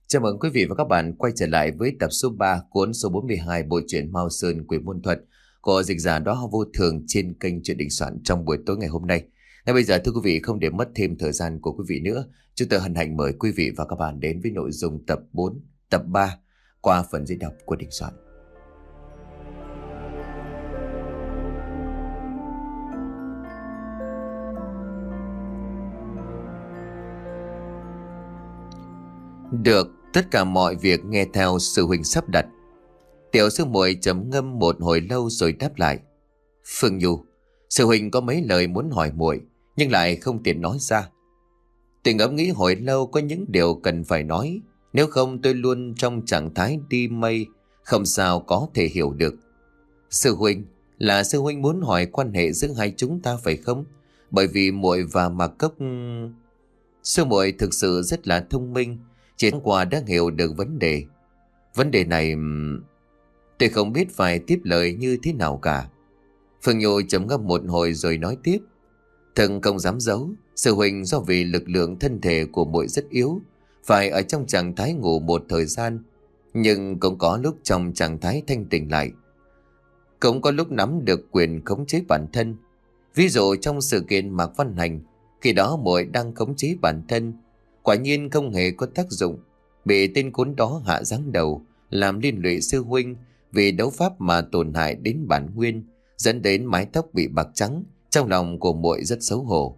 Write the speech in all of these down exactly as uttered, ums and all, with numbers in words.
Chào mừng quý vị và các bạn quay trở lại với tập số ba cuốn số bốn mươi hai bộ truyện Mao Sơn Quỷ Môn Thuật của dịch giả Đóa Hoa Vô Thường trên kênh Truyện Đình Soạn trong buổi tối ngày hôm nay. Ngay bây giờ thưa quý vị, không để mất thêm thời gian của quý vị nữa, chúng tôi hân hạnh mời quý vị và các bạn đến với nội dung tập bốn, tập ba qua phần diễn đọc của Đình Soạn. Được, tất cả mọi việc nghe theo sư huynh sắp đặt. Tiểu sư muội trầm ngâm một hồi lâu rồi đáp lại. Phương Nhu, sư huynh có mấy lời muốn hỏi muội nhưng lại không tiện nói ra. Tôi ngẫm nghĩ hồi lâu có những điều cần phải nói, nếu không tôi luôn trong trạng thái đi mây, không sao có thể hiểu được. Sư huynh, là sư huynh muốn hỏi quan hệ giữa hai chúng ta phải không? Bởi vì muội và Mạc Cốc... Sư muội thực sự rất là thông minh, chỉ qua đã hiểu được vấn đề. Vấn đề này tôi không biết phải tiếp lời như thế nào cả. Phương Nhu trầm ngâm một hồi rồi nói tiếp. Thần không dám giấu, sư huynh do vì lực lượng thân thể của muội rất yếu, phải ở trong trạng thái ngủ một thời gian, nhưng cũng có lúc trong trạng thái thanh tỉnh lại, cũng có lúc nắm được quyền khống chế bản thân. Ví dụ trong sự kiện Mạc Văn Hành, khi đó muội đang khống chế bản thân, quả nhiên không hề có tác dụng, bị tên khốn đó hạ giáng đầu, làm liên lụy sư huynh, vì đấu pháp mà tổn hại đến bản nguyên, dẫn đến mái tóc bị bạc trắng. Trong lòng của muội rất xấu hổ.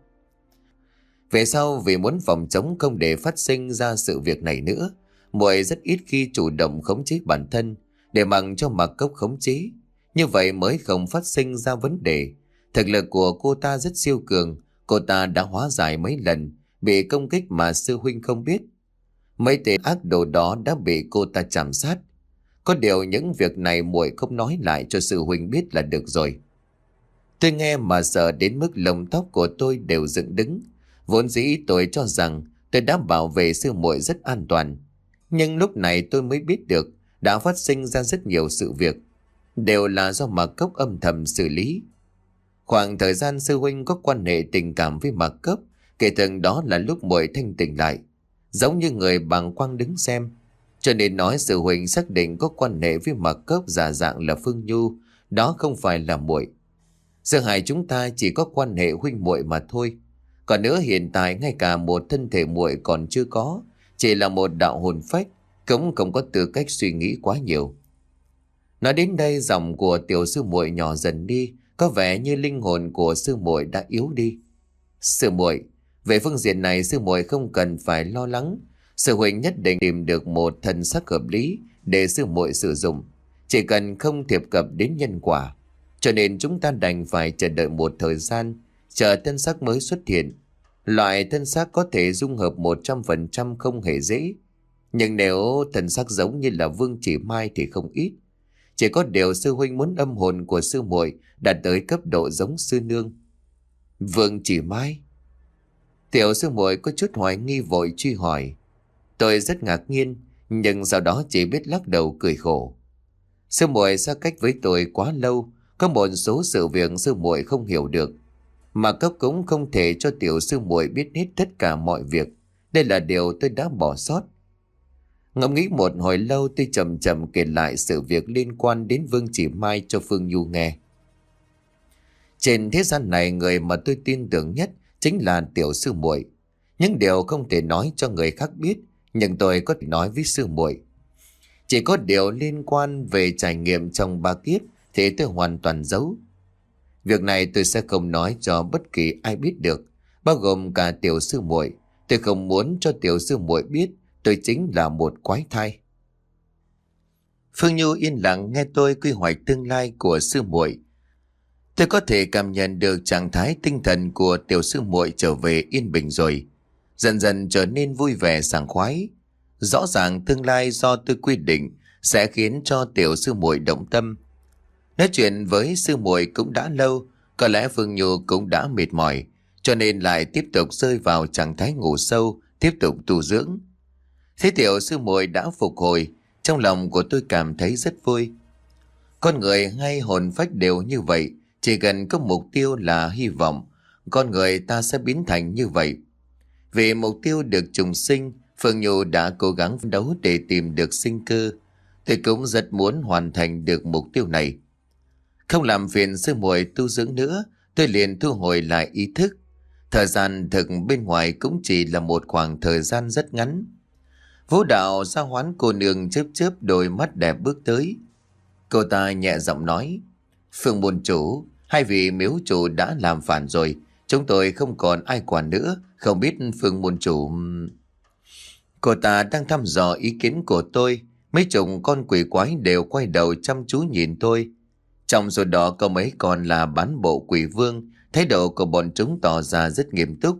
Về sau vì muốn phòng chống không để phát sinh ra sự việc này nữa, muội rất ít khi chủ động khống chế bản thân, để mặc cho Mạc Cốc khống chế. Như vậy mới không phát sinh ra vấn đề. Thực lực của cô ta rất siêu cường, cô ta đã hóa giải mấy lần bị công kích mà sư huynh không biết. Mấy tên ác đồ đó đã bị cô ta chạm sát. Có điều những việc này muội không nói lại cho sư huynh biết là được rồi. Tôi nghe mà sợ đến mức lông tóc của tôi đều dựng đứng. Vốn dĩ tôi cho rằng tôi đã bảo vệ sư muội rất an toàn, nhưng lúc này tôi mới biết được đã phát sinh ra rất nhiều sự việc, đều là do Mạc Cốc âm thầm xử lý. Khoảng thời gian sư huynh có quan hệ tình cảm với Mạc Cốc, kể từ đó là lúc muội thanh tỉnh lại, giống như người bàng quang đứng xem. Cho nên nói sư huynh xác định có quan hệ với Mạc Cốc giả dạng là Phương Nhu, đó không phải là muội. Giữa hai chúng ta chỉ có quan hệ huynh muội mà thôi. Còn nữa, hiện tại ngay cả một thân thể muội còn chưa có, chỉ là một đạo hồn phách, cũng không có tư cách suy nghĩ quá nhiều. Nói đến đây, giọng của tiểu sư muội nhỏ dần đi, có vẻ như linh hồn của sư muội đã yếu đi. Sư muội, về phương diện này sư muội không cần phải lo lắng. Sư huynh nhất định tìm được một thần sắc hợp lý để sư muội sử dụng, chỉ cần không thiệp cập đến nhân quả. Cho nên chúng ta đành phải chờ đợi một thời gian, chờ thân xác mới xuất hiện. Loại thân xác có thể dung hợp một trăm phần trăm không hề dễ, nhưng nếu thân xác giống như là Vương Chỉ Mai thì không ít. Chỉ có điều sư huynh muốn âm hồn của sư muội đạt tới cấp độ giống sư nương. Vương Chỉ Mai? Tiểu sư muội có chút hoài nghi vội truy hỏi. Tôi rất ngạc nhiên, nhưng sau đó chỉ biết lắc đầu cười khổ. Sư muội xa cách với tôi quá lâu, có một số sự việc sư muội không hiểu được, mà Cốc cũng không thể cho tiểu sư muội biết hết tất cả mọi việc. Đây là điều tôi đã bỏ sót. Ngẫm nghĩ một hồi lâu, tôi chậm chậm kể lại sự việc liên quan đến Vương Chỉ Mai cho Phương Nhu nghe. Trên thế gian này, người mà tôi tin tưởng nhất chính là tiểu sư muội. Những điều không thể nói cho người khác biết, nhưng tôi có thể nói với sư muội. Chỉ có điều liên quan về trải nghiệm trong ba kiếp thì tôi hoàn toàn giấu. Việc này tôi sẽ không nói cho bất kỳ ai biết được, bao gồm cả tiểu sư muội. Tôi không muốn cho tiểu sư muội biết tôi chính là một quái thai. Phương Nhu yên lặng nghe tôi quy hoạch tương lai của sư muội. Tôi có thể cảm nhận được trạng thái tinh thần của tiểu sư muội trở về yên bình rồi, dần dần trở nên vui vẻ sảng khoái. Rõ ràng tương lai do tôi quy định sẽ khiến cho tiểu sư muội động tâm. Nói chuyện với sư muội cũng đã lâu, có lẽ Phương Nhu cũng đã mệt mỏi, cho nên lại tiếp tục rơi vào trạng thái ngủ sâu, tiếp tục tu dưỡng. Thế tiểu sư muội đã phục hồi, trong lòng của tôi cảm thấy rất vui. Con người hay hồn phách đều như vậy, chỉ cần có mục tiêu là hy vọng, con người ta sẽ biến thành như vậy. Vì mục tiêu được trùng sinh, Phương Nhu đã cố gắng phấn đấu để tìm được sinh cơ. Tôi cũng rất muốn hoàn thành được mục tiêu này. Không làm phiền sư muội tu dưỡng nữa, tôi liền thu hồi lại ý thức. Thời gian thực bên ngoài cũng chỉ là một khoảng thời gian rất ngắn. Vũ Đạo Sa Hoán cô nương chớp chớp đôi mắt đẹp bước tới. Cô ta nhẹ giọng nói: Phương môn chủ, hai vị miếu chủ đã làm phản rồi, chúng tôi không còn ai quản nữa, không biết Phương môn chủ... Cô ta đang thăm dò ý kiến của tôi. Mấy chục con quỷ quái đều quay đầu chăm chú nhìn tôi. Trong số đó có mấy con là bán bộ quỷ vương. Thái độ của bọn chúng tỏ ra rất nghiêm túc.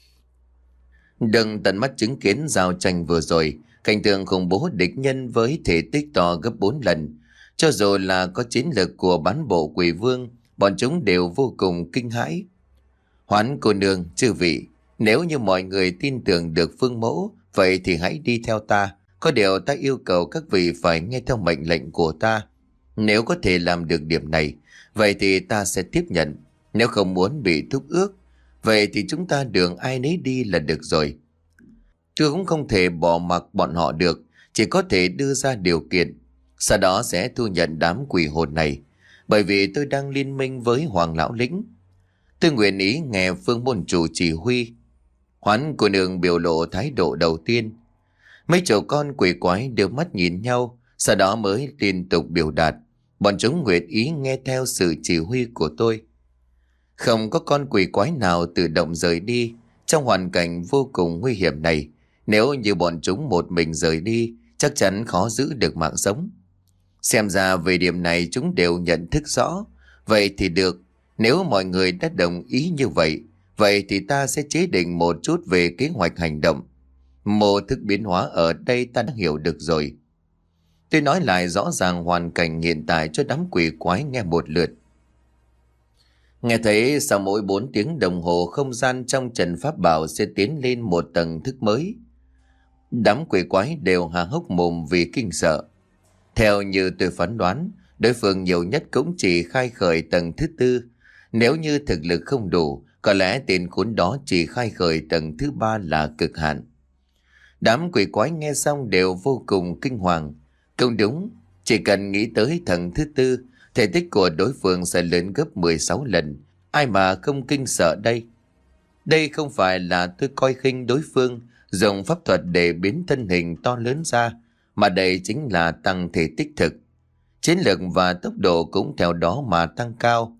Đừng tận mắt chứng kiến giao tranh vừa rồi, cảnh tượng khủng bố địch nhân với thể tích to gấp bốn lần. Cho dù là có chiến lược của bán bộ quỷ vương, bọn chúng đều vô cùng kinh hãi. Hoán cô nương, chư vị, nếu như mọi người tin tưởng được phương mẫu, vậy thì hãy đi theo ta. Có điều ta yêu cầu các vị phải nghe theo mệnh lệnh của ta. Nếu có thể làm được điểm này, vậy thì ta sẽ tiếp nhận. Nếu không muốn bị thúc ước, vậy thì chúng ta đường ai nấy đi là được rồi. Tôi cũng không thể bỏ mặc bọn họ được, chỉ có thể đưa ra điều kiện. Sau đó sẽ thu nhận đám quỷ hồn này, bởi vì tôi đang liên minh với Hoàng Lão Lĩnh. Tôi nguyện ý nghe Phương môn chủ chỉ huy. Hoán cô nương biểu lộ thái độ đầu tiên. Mấy chầu con quỷ quái đều mắt nhìn nhau, sau đó mới liên tục biểu đạt. Bọn chúng nguyện ý nghe theo sự chỉ huy của tôi. Không có con quỷ quái nào tự động rời đi. Trong hoàn cảnh vô cùng nguy hiểm này, nếu như bọn chúng một mình rời đi, chắc chắn khó giữ được mạng sống. Xem ra về điểm này chúng đều nhận thức rõ. Vậy thì được, nếu mọi người đã đồng ý như vậy, vậy thì ta sẽ chế định một chút về kế hoạch hành động. Mô thức biến hóa ở đây ta đã hiểu được rồi. Tôi nói lại rõ ràng hoàn cảnh hiện tại cho đám quỷ quái nghe một lượt. Nghe thấy sau mỗi bốn tiếng đồng hồ không gian trong trận pháp bảo sẽ tiến lên một tầng thức mới. Đám quỷ quái đều há hốc mồm vì kinh sợ. Theo như tôi phán đoán, đối phương nhiều nhất cũng chỉ khai khởi tầng thứ tư. Nếu như thực lực không đủ, có lẽ tên khốn đó chỉ khai khởi tầng thứ ba là cực hạn. Đám quỷ quái nghe xong đều vô cùng kinh hoàng. Không đúng, chỉ cần nghĩ tới tầng thứ tư, thể tích của đối phương sẽ lớn gấp mười sáu lần. Ai mà không kinh sợ đây? Đây không phải là tôi coi khinh đối phương dùng pháp thuật để biến thân hình to lớn ra, mà đây chính là tăng thể tích thực. Chiến lược và tốc độ cũng theo đó mà tăng cao.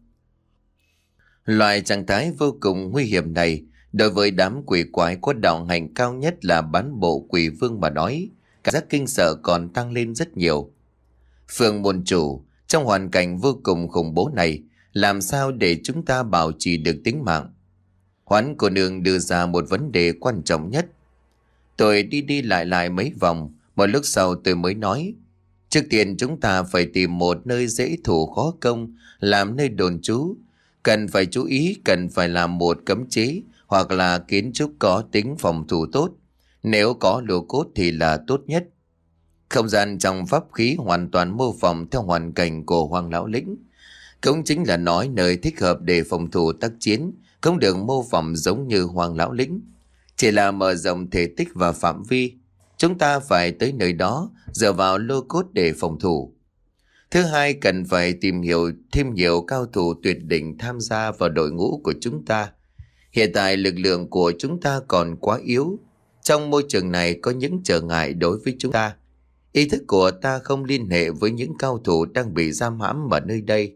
Loại trạng thái vô cùng nguy hiểm này, đối với đám quỷ quái có đạo hành cao nhất là bán bộ quỷ vương mà nói, cảm giác kinh sợ còn tăng lên rất nhiều. Phương môn chủ, trong hoàn cảnh vô cùng khủng bố này, làm sao để chúng ta bảo trì được tính mạng? Hoán cô nương đưa ra một vấn đề quan trọng nhất. Tôi đi đi lại lại mấy vòng, một lúc sau tôi mới nói, trước tiên chúng ta phải tìm một nơi dễ thủ khó công, làm nơi đồn trú. Cần phải chú ý, cần phải làm một cấm chế hoặc là kiến trúc có tính phòng thủ tốt. Nếu có lô cốt thì là tốt nhất. Không gian trong pháp khí hoàn toàn mô phỏng theo hoàn cảnh của Hoàng Lão Lĩnh. Cũng chính là nói nơi thích hợp để phòng thủ tác chiến, không được mô phỏng giống như Hoàng Lão Lĩnh. Chỉ là mở rộng thể tích và phạm vi. Chúng ta phải tới nơi đó, dựa vào lô cốt để phòng thủ. Thứ hai, cần phải tìm hiểu thêm nhiều cao thủ tuyệt đỉnh tham gia vào đội ngũ của chúng ta. Hiện tại lực lượng của chúng ta còn quá yếu. Trong môi trường này có những trở ngại đối với chúng ta. Ý thức của ta không liên hệ với những cao thủ đang bị giam hãm ở nơi đây.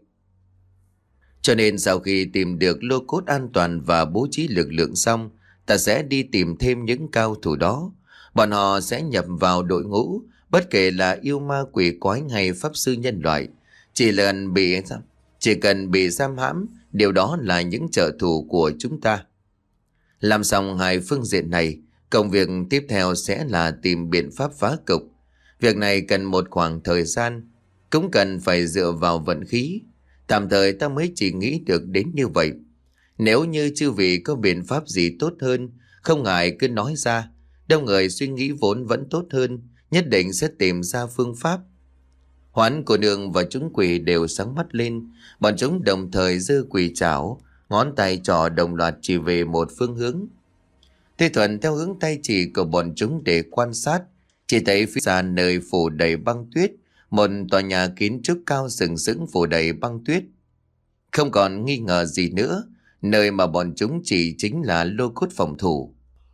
Cho nên sau khi tìm được lô cốt an toàn và bố trí lực lượng xong, ta sẽ đi tìm thêm những cao thủ đó. Bọn họ sẽ nhập vào đội ngũ, bất kể là yêu ma quỷ quái hay pháp sư nhân loại. Chỉ cần bị, chỉ cần bị giam hãm, điều đó là những trợ thủ của chúng ta. Làm xong hai phương diện này, công việc tiếp theo sẽ là tìm biện pháp phá cục. Việc này cần một khoảng thời gian, cũng cần phải dựa vào vận khí. Tạm thời ta mới chỉ nghĩ được đến như vậy. Nếu như chư vị có biện pháp gì tốt hơn, không ngại cứ nói ra. Đông người suy nghĩ vốn vẫn tốt hơn, nhất định sẽ tìm ra phương pháp. Hoán cô nương và chúng quỷ đều sáng mắt lên. Bọn chúng đồng thời giơ quỷ trảo, ngón tay trỏ đồng loạt chỉ về một phương hướng. Tôi thuận theo hướng tay chỉ của bọn chúng để quan sát. Chỉ thấy phía xa nơi phủ đầy băng tuyết, một tòa nhà kiến trúc cao sừng sững phủ đầy băng tuyết. Không còn nghi ngờ gì nữa, nơi mà bọn chúng chỉ chính là lô cốt phòng thủ.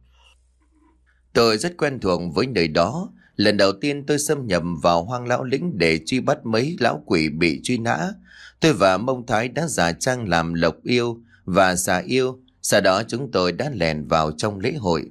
Tôi rất quen thuộc với nơi đó. Lần đầu tiên tôi xâm nhập vào Hoang Lão Lĩnh để truy bắt mấy lão quỷ bị truy nã, tôi và Mông Thái đã giả trang làm Lộc Yêu và Xà Yêu. Sau đó chúng tôi đã lèn vào trong lễ hội.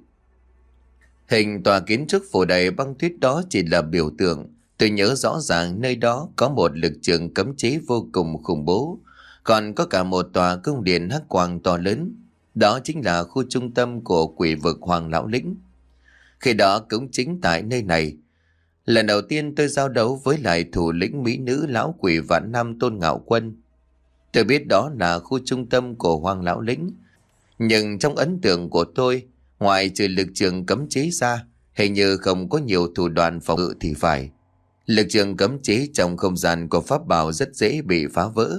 Hình tòa kiến trúc phủ đầy băng tuyết đó chỉ là biểu tượng. Tôi nhớ rõ ràng nơi đó có một lực trường cấm chế vô cùng khủng bố, còn có cả một tòa cung điện hắc quang to lớn. Đó chính là khu trung tâm của quỷ vực Hoang Lão Lĩnh. Khi đó cũng chính tại nơi này, lần đầu tiên tôi giao đấu với lại thủ lĩnh mỹ nữ lão quỷ Vạn Năm Tôn Ngạo Quân. Tôi biết đó là khu trung tâm của Hoang Lão Lĩnh, nhưng trong ấn tượng của tôi, ngoài trừ lực trường cấm chế ra, hình như không có nhiều thủ đoạn phòng ngự thì phải. Lực trường cấm chế trong không gian của pháp bảo rất dễ bị phá vỡ.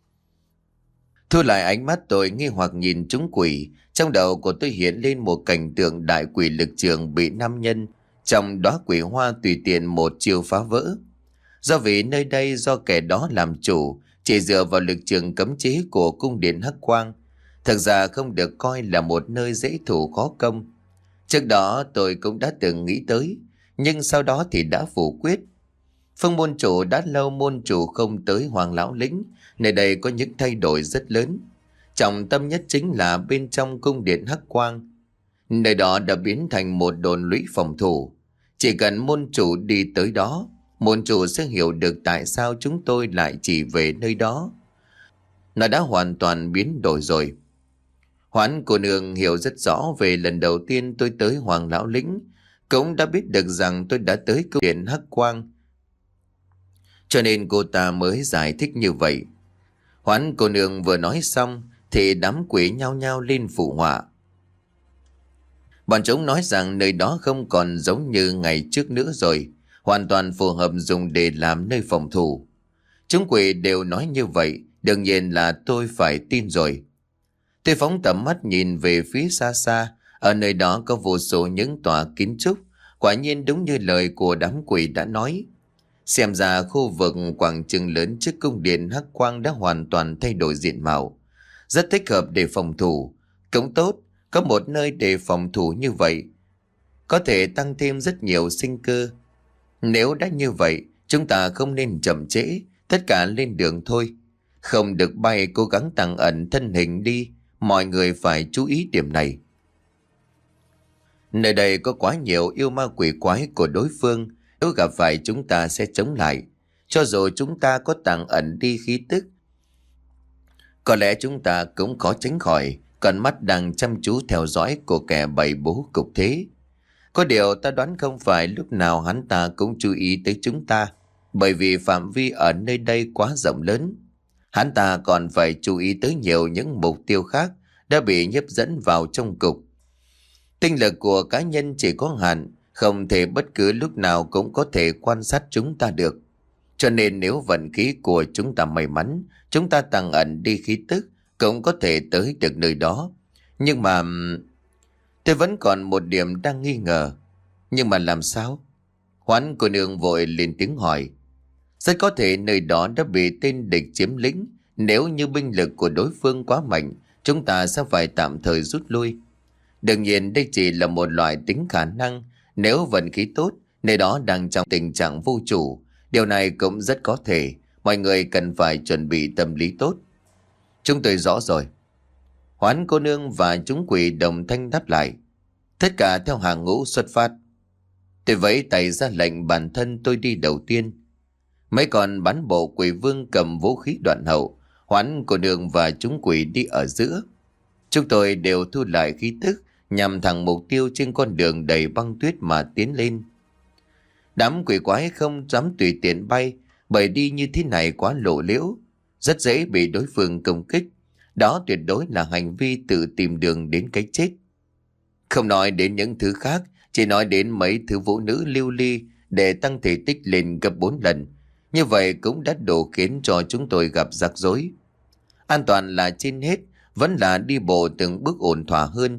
Thu lại ánh mắt, tôi nghi hoặc nhìn chúng quỷ. Trong đầu của tôi hiện lên một cảnh tượng đại quỷ lực trường bị nam nhân trong đóa quỷ hoa tùy tiện một chiêu phá vỡ. Do vì nơi đây do kẻ đó làm chủ, chỉ dựa vào lực trường cấm chế của cung điện hắc quang, thực ra không được coi là một nơi dễ thủ khó công. Trước đó tôi cũng đã từng nghĩ tới, nhưng sau đó thì đã phủ quyết. Phương môn chủ đã lâu môn chủ không tới Hoang Lão Lĩnh, nơi đây có những thay đổi rất lớn. Trọng tâm nhất chính là bên trong cung điện hắc quang. Nơi đó đã biến thành một đồn lũy phòng thủ. Chỉ cần môn chủ đi tới đó, môn chủ sẽ hiểu được tại sao chúng tôi lại chỉ về nơi đó. Nó đã hoàn toàn biến đổi rồi. Hoán cô nương hiểu rất rõ về lần đầu tiên tôi tới Hoang Lão Lĩnh, cũng đã biết được rằng tôi đã tới cung điện hắc quang, cho nên cô ta mới giải thích như vậy. Hoán cô nương vừa nói xong thì đám quỷ nhao nhao lên phụ họa. Bọn chúng nói rằng nơi đó không còn giống như ngày trước nữa rồi, hoàn toàn phù hợp dùng để làm nơi phòng thủ. Chúng quỷ đều nói như vậy, đương nhiên là tôi phải tin rồi. Tôi phóng tầm mắt nhìn về phía xa xa, ở nơi đó có vô số những tòa kiến trúc, quả nhiên đúng như lời của đám quỷ đã nói. Xem ra khu vực quảng trường lớn trước cung điện hắc quang đã hoàn toàn thay đổi diện mạo, rất thích hợp để phòng thủ. Cũng tốt, có một nơi để phòng thủ như vậy, có thể tăng thêm rất nhiều sinh cơ. Nếu đã như vậy, chúng ta không nên chậm trễ, tất cả lên đường thôi. Không được bay, cố gắng tăng ẩn thân hình đi, mọi người phải chú ý điểm này. Nơi đây có quá nhiều yêu ma quỷ quái của đối phương, nếu gặp phải chúng ta sẽ chống lại. Cho dù chúng ta có tàng ẩn đi khí tức, có lẽ chúng ta cũng khó tránh khỏi con mắt đang chăm chú theo dõi của kẻ bày bố cục thế. Có điều ta đoán không phải lúc nào hắn ta cũng chú ý tới chúng ta, bởi vì phạm vi ở nơi đây quá rộng lớn. Hắn ta còn phải chú ý tới nhiều những mục tiêu khác đã bị hấp dẫn vào trong cục. Tinh lực của cá nhân chỉ có hạn, không thể bất cứ lúc nào cũng có thể quan sát chúng ta được. Cho nên nếu vận khí của chúng ta may mắn, chúng ta tăng ẩn đi khí tức, cũng có thể tới được nơi đó. Nhưng mà... tôi vẫn còn một điểm đang nghi ngờ. Nhưng mà làm sao? Hoán cô nương vội lên tiếng hỏi. Rất có thể nơi đó đã bị tên địch chiếm lĩnh. Nếu như binh lực của đối phương quá mạnh, chúng ta sẽ phải tạm thời rút lui. Đương nhiên đây chỉ là một loại tính khả năng. Nếu vận khí tốt, nơi đó đang trong tình trạng vô chủ. Điều này cũng rất có thể. Mọi người cần phải chuẩn bị tâm lý tốt. Chúng tôi rõ rồi. Hoán cô nương và chúng quỷ đồng thanh đáp lại. Tất cả theo hàng ngũ xuất phát. Tôi vẫy tay ra lệnh bản thân tôi đi đầu tiên. Mấy con bán bộ quỷ vương cầm vũ khí đoạn hậu. Hoán cô nương và chúng quỷ đi ở giữa. Chúng tôi đều thu lại khí tức, nhằm thẳng mục tiêu trên con đường đầy băng tuyết mà tiến lên. Đám quỷ quái không dám tùy tiện bay, bởi đi như thế này quá lộ liễu, rất dễ bị đối phương công kích. Đó tuyệt đối là hành vi tự tìm đường đến cái chết. Không nói đến những thứ khác, chỉ nói đến mấy thứ vũ nữ lưu ly để tăng thể tích lên gấp bốn lần. Như vậy cũng đã đủ khiến cho chúng tôi gặp rắc rối. An toàn là trên hết, vẫn là đi bộ từng bước ổn thỏa hơn.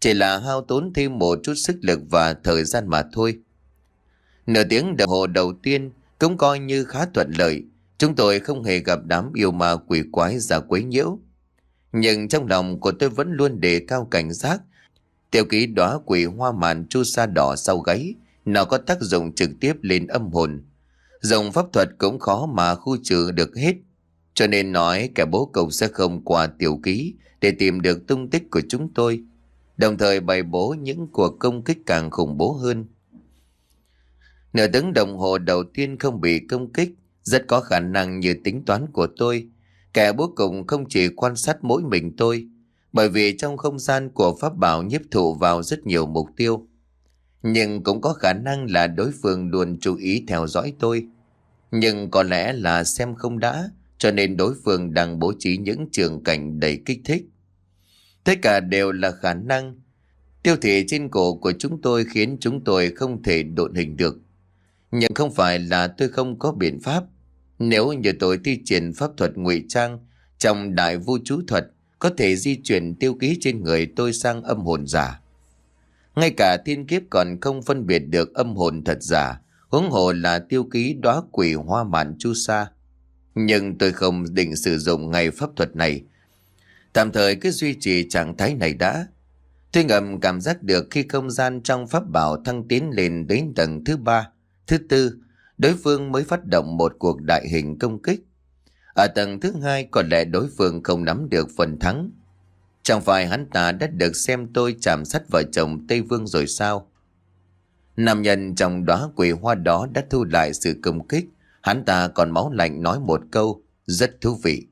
chỉ là hao tốn thêm một chút sức lực và thời gian mà thôi. Nửa tiếng đồng hồ đầu tiên cũng coi như khá thuận lợi. Chúng tôi không hề gặp đám yêu ma quỷ quái ra quấy nhiễu. Nhưng trong lòng của tôi vẫn luôn đề cao cảnh giác. Tiêu ký đóa quỷ hoa màn chu sa đỏ sau gáy, nó có tác dụng trực tiếp lên âm hồn. Dùng pháp thuật cũng khó mà khu trừ được hết. Cho nên nói kẻ bố cục sẽ không qua tiểu ký để tìm được tung tích của chúng tôi, đồng thời bày bố những cuộc công kích càng khủng bố hơn. Nửa tiếng đồng hồ đầu tiên không bị công kích, rất có khả năng như tính toán của tôi, kẻ bố cục không chỉ quan sát mỗi mình tôi, bởi vì trong không gian của pháp bảo nhiếp thụ vào rất nhiều mục tiêu. Nhưng cũng có khả năng là đối phương luôn chú ý theo dõi tôi. Nhưng có lẽ là xem không đã, cho nên đối phương đang bố trí những trường cảnh đầy kích thích. Tất cả đều là khả năng. Tiêu thị trên cổ của chúng tôi khiến chúng tôi không thể độn hình được. Nhưng không phải là tôi không có biện pháp. Nếu như tôi thi triển pháp thuật ngụy trang trong đại vu chú thuật, có thể di chuyển tiêu ký trên người tôi sang âm hồn giả. Ngay cả thiên kiếp còn không phân biệt được âm hồn thật giả, huống hồ là tiêu ký đóa quỷ hoa mạn chu sa. Nhưng tôi không định sử dụng ngay pháp thuật này. Tạm thời cứ duy trì trạng thái này đã. Tôi ngầm cảm giác được khi không gian trong pháp bảo thăng tiến lên đến tầng thứ ba, thứ tư, đối phương mới phát động một cuộc đại hình công kích. Ở tầng thứ hai có lẽ đối phương không nắm được phần thắng. Chẳng phải hắn ta đã được xem tôi chạm sát vợ chồng Tây Vương rồi sao? Nam nhân trong đóa quỷ hoa đó đã thu lại sự công kích. Hắn ta còn máu lạnh nói một câu rất thú vị.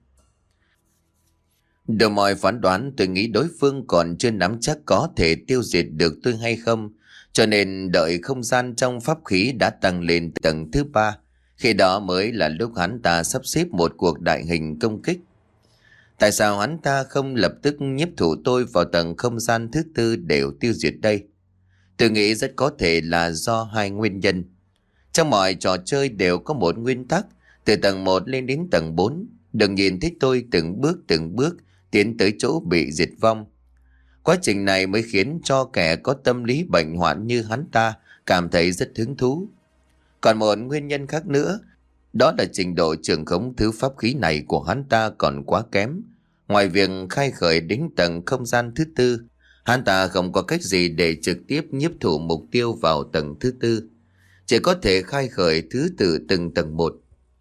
Đầu mọi phán đoán tôi nghĩ đối phương còn chưa nắm chắc có thể tiêu diệt được tôi hay không, cho nên đợi không gian trong pháp khí đã tăng lên tầng thứ ba. Khi đó mới là lúc hắn ta sắp xếp một cuộc đại hình công kích. Tại sao hắn ta không lập tức nhiếp thủ tôi vào tầng không gian thứ tư để tiêu diệt đây? Tôi nghĩ rất có thể là do hai nguyên nhân. Trong mọi trò chơi đều có một nguyên tắc, từ tầng một lên đến tầng bốn, đừng nhìn thấy tôi từng bước từng bước tiến tới chỗ bị diệt vong. Quá trình này mới khiến cho kẻ có tâm lý bệnh hoạn như hắn ta cảm thấy rất hứng thú. Còn một nguyên nhân khác nữa, đó là trình độ trường khống thứ pháp khí này của hắn ta còn quá kém. Ngoài việc khai khởi đến tầng không gian thứ tư, hắn ta không có cách gì để trực tiếp nhiếp thủ mục tiêu vào tầng thứ tư. Chỉ có thể khai khởi thứ từ từng tầng một.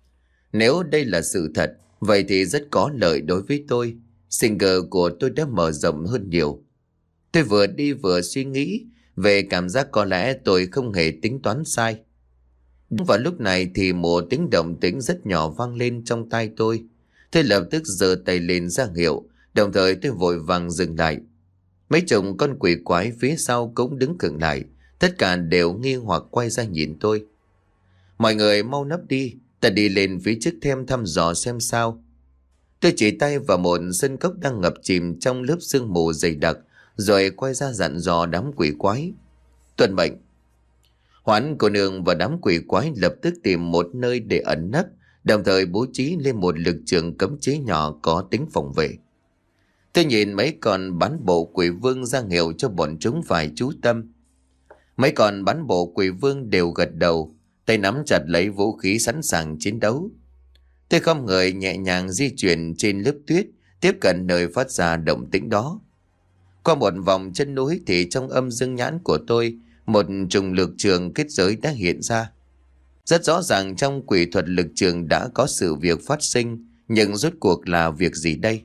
Nếu đây là sự thật, vậy thì rất có lợi đối với tôi. Sinh cơ của tôi đã mở rộng hơn nhiều. Tôi vừa đi vừa suy nghĩ về cảm giác có lẽ tôi không hề tính toán sai. Đúng vào lúc này thì một tiếng động tĩnh rất nhỏ vang lên trong tai tôi. Tôi lập tức giơ tay lên ra hiệu, đồng thời tôi vội vàng dừng lại. Mấy chục con quỷ quái phía sau cũng đứng khựng lại, tất cả đều nghi hoặc quay ra nhìn tôi. Mọi người mau nấp đi, ta đi lên phía trước thêm thăm dò xem sao. Tôi chỉ tay vào một sân cốc đang ngập chìm trong lớp sương mù dày đặc, rồi quay ra dặn dò đám quỷ quái. Tuân mệnh. Hoán cô nương và đám quỷ quái lập tức tìm một nơi để ẩn nấp, đồng thời bố trí lên một lực trường cấm chế nhỏ có tính phòng vệ. Tôi nhìn mấy con bán bộ quỷ vương ra hiệu cho bọn chúng phải chú tâm. Mấy con bán bộ quỷ vương đều gật đầu, tay nắm chặt lấy vũ khí sẵn sàng chiến đấu. Tôi không người nhẹ nhàng di chuyển trên lớp tuyết, tiếp cận nơi phát ra động tĩnh đó. Qua một vòng chân núi thì trong âm dương nhãn của tôi, một trùng lực trường kết giới đã hiện ra. Rất rõ ràng trong quỷ thuật lực trường đã có sự việc phát sinh, nhưng rốt cuộc là việc gì đây?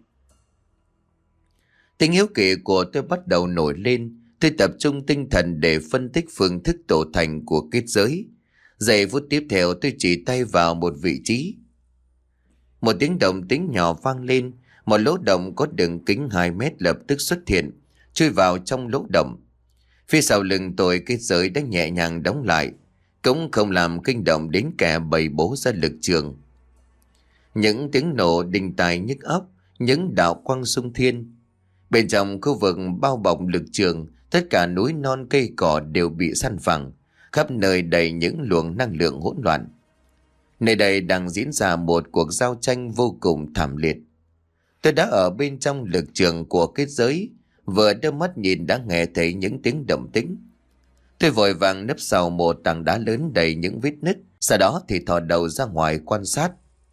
Tính hiếu kỳ của tôi bắt đầu nổi lên. Tôi tập trung tinh thần để phân tích phương thức tổ thành của kết giới. Giây phút tiếp theo tôi chỉ tay vào một vị trí. Một tiếng động tĩnh nhỏ vang lên, một lỗ động có đường kính hai mét lập tức xuất hiện, chui vào trong lỗ động. Phía sau lưng tôi kết giới đã nhẹ nhàng đóng lại, cũng không làm kinh động đến kẻ bày bố ra lực trường. Những tiếng nổ đinh tai nhức óc, những đạo quang xung thiên. Bên trong khu vực bao bọc lực trường, tất cả núi non cây cỏ đều bị săn phẳng, khắp nơi đầy những luồng năng lượng hỗn loạn. Nơi đây đang diễn ra một cuộc giao tranh vô cùng thảm liệt. Tôi đã ở bên trong lực trường của kết giới, Vừa đưa mắt nhìn đã nghe thấy những tiếng động tĩnh. Tôi vội vàng nấp sau một tảng đá lớn đầy những vết nứt, sau đó thì thò đầu ra ngoài quan sát.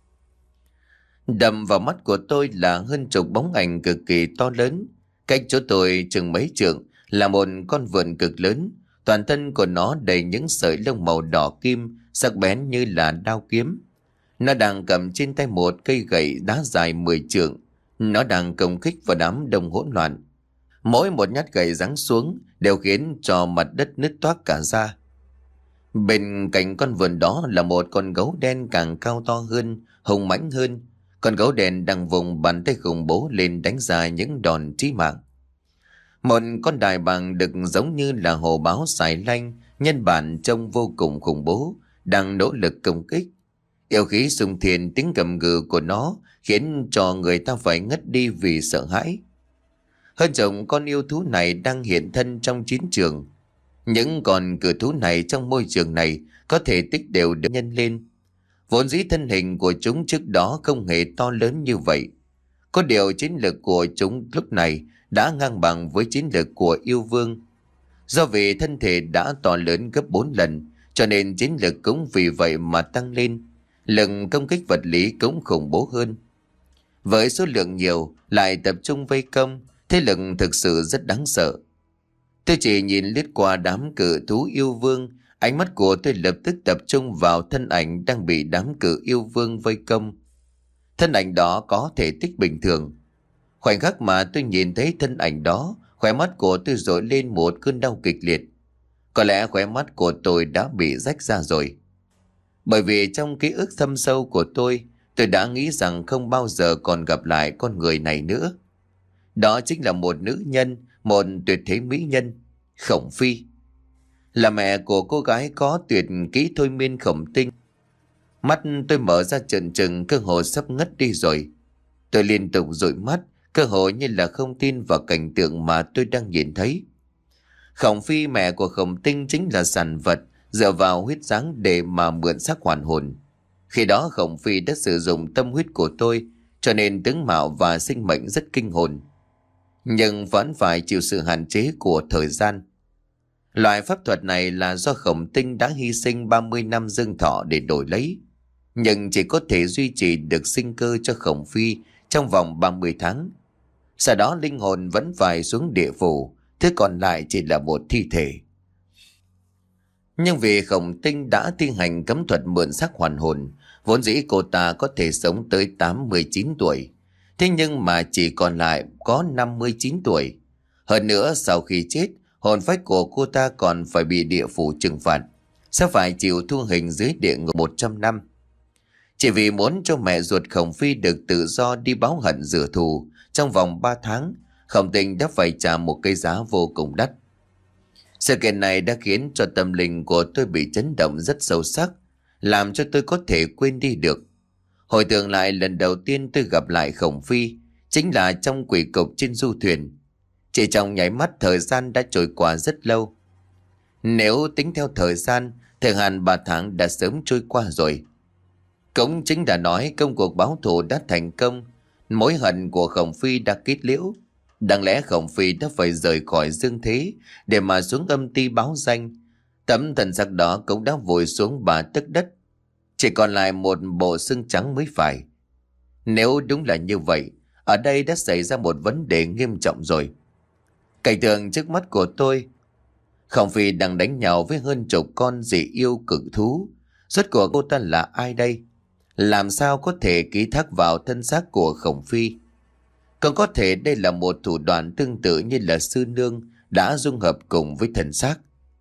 Đập vào mắt của tôi là hơn chục bóng ảnh cực kỳ to lớn. Cách chỗ tôi chừng mấy trượng là một con vượn cực lớn, toàn thân của nó đầy những sợi lông màu đỏ kim, sắc bén như là đao kiếm. Nó đang cầm trên tay một cây gậy đá dài mười trượng. Nó đang công kích vào đám đông hỗn loạn. Mỗi một nhát gậy giáng xuống đều khiến cho mặt đất nứt toác cả ra. Bên cạnh con vượn đó là một con gấu đen càng cao to hơn, hùng mãnh hơn. Con gấu đen đang vùng bàn tay khủng bố lên đánh ra những đòn chí mạng. Một con đại bàng đực giống như là hổ báo xài lanh, nhân bản trông vô cùng khủng bố, đang nỗ lực công kích. Yêu khí xung thiên, tiếng gầm gừ của nó khiến cho người ta phải ngất đi vì sợ hãi. Hơn chục con yêu thú này đang hiện thân trong chiến trường. Những con cự thú này trong môi trường này có thể tích đều được nhân lên. Vốn dĩ thân hình của chúng trước đó không hề to lớn như vậy. Có điều chiến lược của chúng lúc này đã ngang bằng với chiến lược của yêu vương. Do vì thân thể đã to lớn gấp bốn lần, cho nên chiến lược cũng vì vậy mà tăng lên. Lực công kích vật lý cũng khủng bố hơn. Với số lượng nhiều lại tập trung vây công, thế lực thực sự rất đáng sợ. Tôi chỉ nhìn lướt qua đám cự thú yêu vương, ánh mắt của tôi lập tức tập trung vào thân ảnh đang bị đám cự yêu vương vây công. Thân ảnh đó có thể tích bình thường. Khoảnh khắc mà tôi nhìn thấy thân ảnh đó, khóe mắt của tôi dội lên một cơn đau kịch liệt. Có lẽ khóe mắt của tôi đã bị rách ra rồi. Bởi vì trong ký ức thâm sâu của tôi, tôi đã nghĩ rằng không bao giờ còn gặp lại con người này nữa. Đó chính là một nữ nhân, một tuyệt thế mỹ nhân, Khổng Phi. Là mẹ của cô gái có tuyệt kỹ thôi miên Khổng Tinh. Mắt tôi mở ra trợn trừng, cơ hồ sắp ngất đi rồi. Tôi liên tục dụi mắt, cơ hồ như là không tin vào cảnh tượng mà tôi đang nhìn thấy. Khổng Phi, mẹ của Khổng Tinh, chính là sản vật dựa vào huyết dáng để mà mượn xác hoàn hồn. Khi đó Khổng Phi đã sử dụng tâm huyết của tôi, cho nên tướng mạo và sinh mệnh rất kinh hồn. Nhưng vẫn phải chịu sự hạn chế của thời gian. Loại pháp thuật này là do Khổng Tinh đã hy sinh ba mươi năm dương thọ để đổi lấy, nhưng chỉ có thể duy trì được sinh cơ cho Khổng Phi trong vòng ba mươi tháng. Sau đó linh hồn vẫn phải xuống địa phủ, thứ còn lại chỉ là một thi thể. Nhưng vì Khổng Tinh đã thi hành cấm thuật mượn xác hoàn hồn, vốn dĩ cô ta có thể sống tới tám mươi chín tuổi. Thế nhưng mà chỉ còn lại có năm mươi chín tuổi. Hơn nữa sau khi chết, hồn phách của cô ta còn phải bị địa phủ trừng phạt, sẽ phải chịu thu hình dưới địa ngục một trăm năm. Chỉ vì muốn cho mẹ ruột Khổng Phi được tự do đi báo hận rửa thù, trong vòng ba tháng, Khổng Tinh đã phải trả một cái giá vô cùng đắt. Sự kiện này đã khiến cho tâm linh của tôi bị chấn động rất sâu sắc, làm cho tôi có thể quên đi được. Hồi tưởng lại lần đầu tiên tôi gặp lại Khổng Phi, chính là trong quỷ cục trên du thuyền. Chỉ trong nháy mắt thời gian đã trôi qua rất lâu. Nếu tính theo thời gian, thời hạn ba tháng đã sớm trôi qua rồi. Cũng chính đã nói công cuộc báo thù đã thành công, mối hận của Khổng Phi đã kết liễu. Đáng lẽ Khổng Phi đã phải rời khỏi dương thế để mà xuống âm ti báo danh. Tấm thần sắc đó cũng đã vùi xuống bà tấc đất, chỉ còn lại một bộ xương trắng mới phải. Nếu đúng là như vậy, ở đây đã xảy ra một vấn đề nghiêm trọng rồi. Cảnh tượng trước mắt của tôi, Khổng Phi đang đánh nhau với hơn chục con dị yêu cực thú. Rốt cuộc cô ta là ai đây? Làm sao có thể ký thác vào thân xác của Khổng Phi? Còn có thể đây là một thủ đoạn tương tự như là sư nương đã dung hợp cùng với thân xác.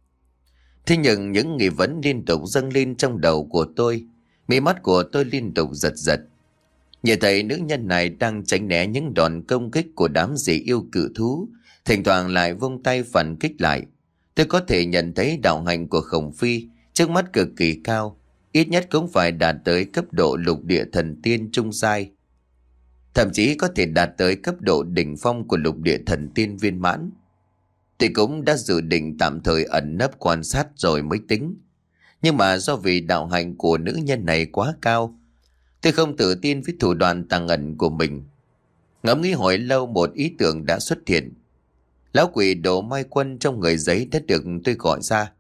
Thế nhưng những nghi vấn liên tục dâng lên trong đầu của tôi, mí mắt của tôi liên tục giật giật. Như thấy nữ nhân này đang tránh né những đòn công kích của đám dị yêu cự thú, thỉnh thoảng lại vung tay phản kích lại. Tôi có thể nhận thấy đạo hành của Khổng Phi trước mắt cực kỳ cao, ít nhất cũng phải đạt tới cấp độ lục địa thần tiên trung giai, thậm chí có thể đạt tới cấp độ đỉnh phong của lục địa thần tiên viên mãn. Tôi cũng đã dự định tạm thời ẩn nấp quan sát rồi mới tính. Nhưng mà do vì đạo hành của nữ nhân này quá cao, tôi không tự tin với thủ đoạn tàng ẩn của mình. Ngẫm nghĩ hồi lâu một ý tưởng đã xuất hiện. Lão quỷ Đồ Mai Quân trong người giấy đã được tôi gọi ra.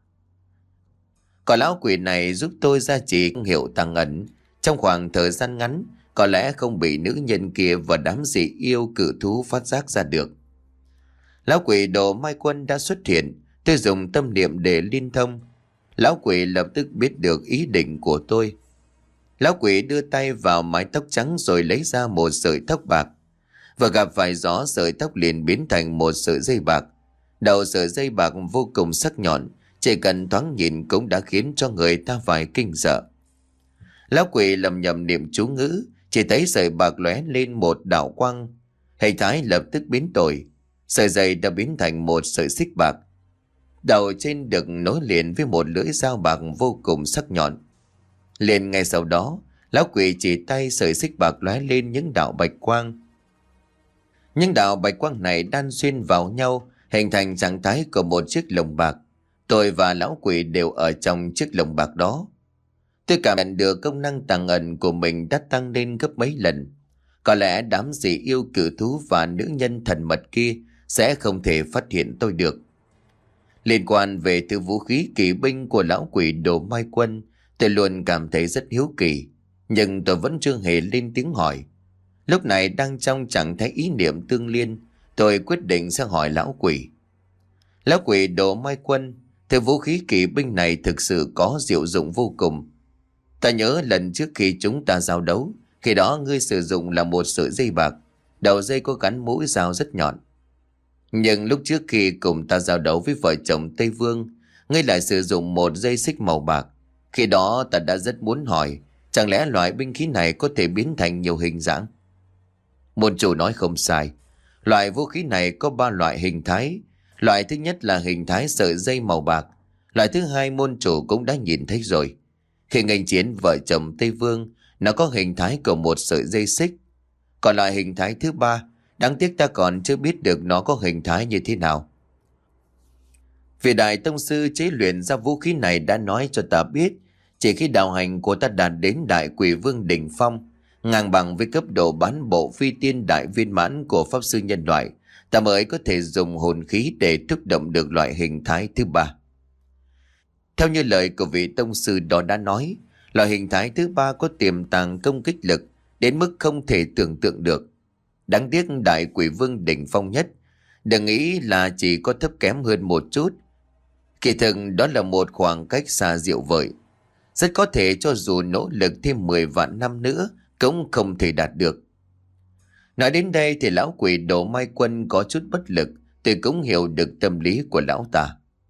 Còn lão quỷ này giúp tôi gia trì hiệu tàng ẩn. Trong khoảng thời gian ngắn, có lẽ không bị nữ nhân kia và đám dị yêu cự thú phát giác ra được. Lão quỷ Đồ Mai Quân đã xuất hiện. Tôi dùng tâm niệm để liên thông. Lão quỷ lập tức biết được ý định của tôi. Lão quỷ đưa tay vào mái tóc trắng rồi lấy ra một sợi tóc bạc. Và gặp phải gió, sợi tóc liền biến thành một sợi dây bạc. Đầu sợi dây bạc vô cùng sắc nhọn, chỉ cần thoáng nhìn cũng đã khiến cho người ta phải kinh sợ. Lão quỷ lầm nhầm niệm chú ngữ, chỉ thấy sợi bạc lóe lên một đạo quang. Hình thái lập tức biến đổi, sợi dây đã biến thành một sợi xích bạc. Đầu trên được nối liền với một lưỡi dao bạc vô cùng sắc nhọn. Liền ngay sau đó, lão quỷ chỉ tay, sợi xích bạc lóe lên những đạo bạch quang. Những đạo bạch quang này đan xuyên vào nhau, hình thành trạng thái của một chiếc lồng bạc. Tôi và lão quỷ đều ở trong chiếc lồng bạc đó. Tôi cảm nhận được công năng tàng ẩn của mình đã tăng lên gấp mấy lần. Có lẽ đám dị yêu cự thú và nữ nhân thần mật kia sẽ không thể phát hiện tôi được. Liên quan về thứ vũ khí kỵ binh của lão quỷ Đồ Mai Quân, tôi luôn cảm thấy rất hiếu kỳ, nhưng tôi vẫn chưa hề lên tiếng hỏi. Lúc này đang trong trạng thái ý niệm tương liên, tôi quyết định sẽ hỏi lão quỷ. Lão quỷ Đồ Mai Quân, thứ vũ khí kỵ binh này thực sự có diệu dụng vô cùng. Ta nhớ lần trước khi chúng ta giao đấu, khi đó ngươi sử dụng là một sợi dây bạc, đầu dây có gắn mũi dao rất nhọn. Nhưng lúc trước khi cùng ta giao đấu với vợ chồng Tây Vương, ngươi lại sử dụng một dây xích màu bạc. Khi đó ta đã rất muốn hỏi, chẳng lẽ loại binh khí này có thể biến thành nhiều hình dạng? Môn chủ nói không sai. Loại vũ khí này có ba loại hình thái. Loại thứ nhất là hình thái sợi dây màu bạc. Loại thứ hai môn chủ cũng đã nhìn thấy rồi. Khi nghênh chiến vợ chồng Tây Vương, nó có hình thái của một sợi dây xích. Còn loại hình thái thứ ba, đáng tiếc ta còn chưa biết được nó có hình thái như thế nào. Vị đại tông sư chế luyện ra vũ khí này đã nói cho ta biết, chỉ khi đạo hành của ta đạt đến đại quỷ vương đỉnh phong, ngang bằng với cấp độ bán bộ phi tiên đại viên mãn của pháp sư nhân loại, ta mới có thể dùng hồn khí để thúc động được loại hình thái thứ ba. Theo như lời của vị tông sư đó đã nói, loại hình thái thứ ba có tiềm tàng công kích lực đến mức không thể tưởng tượng được. Đáng tiếc đại quỷ vương đỉnh phong nhất, đừng nghĩ là chỉ có thấp kém hơn một chút. Kỳ thực đó là một khoảng cách xa diệu vời. Rất có thể cho dù nỗ lực thêm mười vạn năm nữa cũng không thể đạt được. Nói đến đây thì lão quỷ Đồ Mai Quân có chút bất lực, tôi cũng hiểu được tâm lý của lão ta.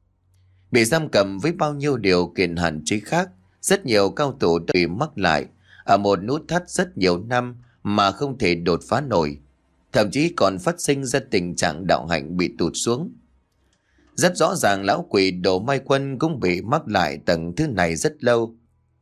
Bị giam cầm với bao nhiêu điều kiện hạn chế khác, rất nhiều cao thủ đã bị mắc lại ở một nút thắt rất nhiều năm mà không thể đột phá nổi. Thậm chí còn phát sinh ra tình trạng đạo hạnh bị tụt xuống. Rất rõ ràng lão quỷ Đồ Mai Quân cũng bị mắc lại tầng thứ này rất lâu.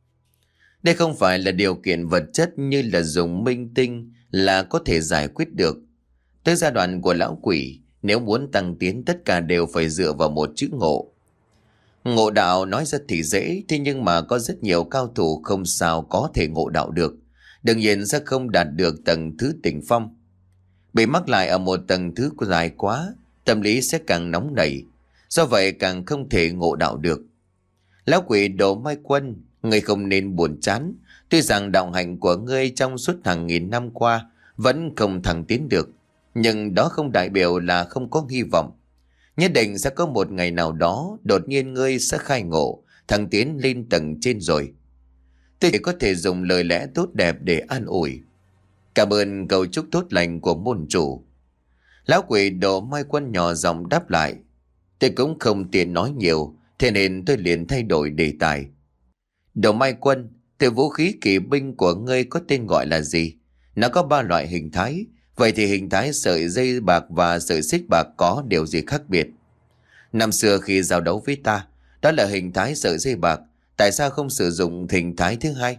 Đây không phải là điều kiện vật chất như là dùng minh tinh là có thể giải quyết được. Tới giai đoạn của lão quỷ, nếu muốn tăng tiến tất cả đều phải dựa vào một chữ ngộ. Ngộ đạo nói rất thì dễ, thế nhưng mà có rất nhiều cao thủ không sao có thể ngộ đạo được. Đương nhiên sẽ không đạt được tầng thứ đỉnh phong. Bị mắc lại ở một tầng thứ dài quá, tâm lý sẽ càng nóng nảy, do vậy càng không thể ngộ đạo được. Lão quỷ Đồ Mai Quân, ngươi không nên buồn chán. Tuy rằng đạo hạnh của ngươi trong suốt hàng nghìn năm qua vẫn không thăng tiến được, nhưng đó không đại biểu là không có hy vọng. Nhất định sẽ có một ngày nào đó đột nhiên ngươi sẽ khai ngộ, thăng tiến lên tầng trên rồi. Tôi chỉ có thể dùng lời lẽ tốt đẹp để an ủi. Cảm ơn câu chúc tốt lành của môn chủ. Lão quỷ Đồ Mai Quân nhỏ giọng đáp lại. Tôi cũng không tiện nói nhiều, thế nên tôi liền thay đổi đề tài. Đồ Mai Quân, từ vũ khí kỵ binh của ngươi có tên gọi là gì? Nó có ba loại hình thái. Vậy thì hình thái sợi dây bạc và sợi xích bạc có điều gì khác biệt? Năm xưa khi giao đấu với ta, đó là hình thái sợi dây bạc. Tại sao không sử dụng hình thái thứ hai?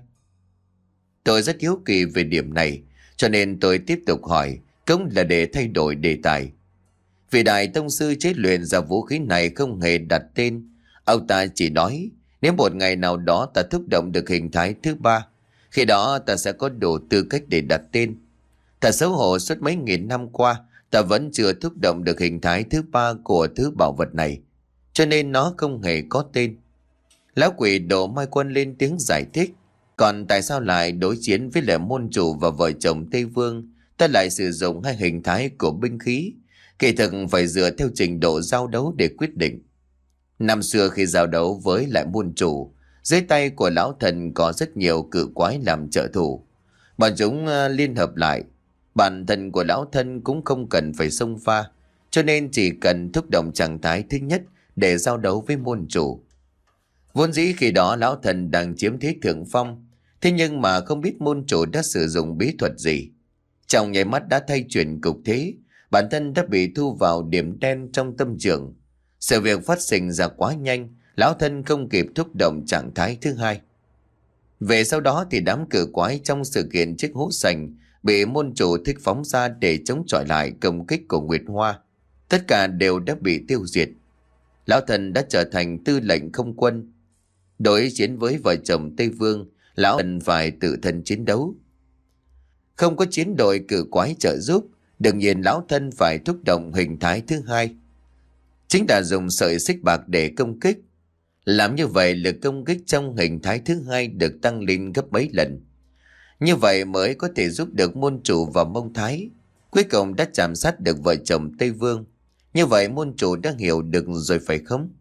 Tôi rất hiếu kỳ về điểm này, cho nên tôi tiếp tục hỏi, cũng là để thay đổi đề tài. Vị đại tông sư chế luyện ra vũ khí này không hề đặt tên. Ông ta chỉ nói, nếu một ngày nào đó ta thúc động được hình thái thứ ba, khi đó ta sẽ có đủ tư cách để đặt tên. Thật xấu hổ, suốt mấy nghìn năm qua, ta vẫn chưa thúc động được hình thái thứ ba của thứ bảo vật này, cho nên nó không hề có tên. Lão quỷ Đỗ Mai Quân lên tiếng giải thích. Còn tại sao lại đối chiến với lại môn chủ và vợ chồng Tây Vương, ta lại sử dụng hai hình thái của binh khí? Kỳ thực phải dựa theo trình độ giao đấu để quyết định. Năm xưa khi giao đấu với lại môn chủ, dưới tay của lão thần có rất nhiều cự quái làm trợ thủ. Bọn chúng uh, liên hợp lại. Bản thân của lão thân cũng không cần phải xông pha, cho nên chỉ cần thúc động trạng thái thứ nhất để giao đấu với môn chủ. Vốn dĩ khi đó lão thần đang chiếm thế thượng phong, thế nhưng mà không biết môn chủ đã sử dụng bí thuật gì. Trong nháy mắt đã thay chuyển cục thế, bản thân đã bị thu vào điểm đen trong tâm trường. Sự việc phát sinh ra quá nhanh, lão thân không kịp thúc động trạng thái thứ hai. Về sau đó thì đám cử quái trong sự kiện chiếc hố sành bị môn chủ thích phóng ra để chống chọi lại công kích của Nguyệt Hoa. Tất cả đều đã bị tiêu diệt. Lão thần đã trở thành tư lệnh không quân. Đối chiến với vợ chồng Tây Vương, lão thần phải tự thân chiến đấu. Không có chiến đội cử quái trợ giúp, đương nhiên lão thân phải thúc động hình thái thứ hai. Chính là dùng sợi xích bạc để công kích. Làm như vậy lực công kích trong hình thái thứ hai được tăng lên gấp mấy lần. Như vậy mới có thể giúp được môn chủ và Mông Thái. Cuối cùng đã chạm sát được vợ chồng Tây Vương. Như vậy môn chủ đã hiểu được rồi phải không?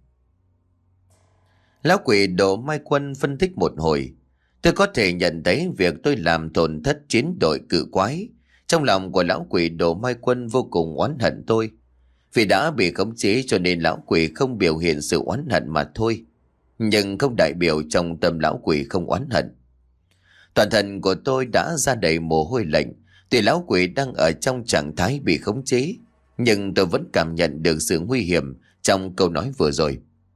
Lão quỷ Đỗ Mai Quân phân tích một hồi. Tôi có thể nhận thấy việc tôi làm tổn thất chiến đội cự quái. Trong lòng của lão quỷ Đỗ Mai Quân vô cùng oán hận tôi. Vì đã bị khống chế cho nên lão quỷ không biểu hiện sự oán hận mà thôi. Nhưng không đại biểu trong tâm lão quỷ không oán hận. Toàn thân của tôi đã ra đầy mồ hôi lạnh. Tuy lão quỷ đang ở trong trạng thái bị khống chế, nhưng tôi vẫn cảm nhận được sự nguy hiểm trong câu nói vừa rồi.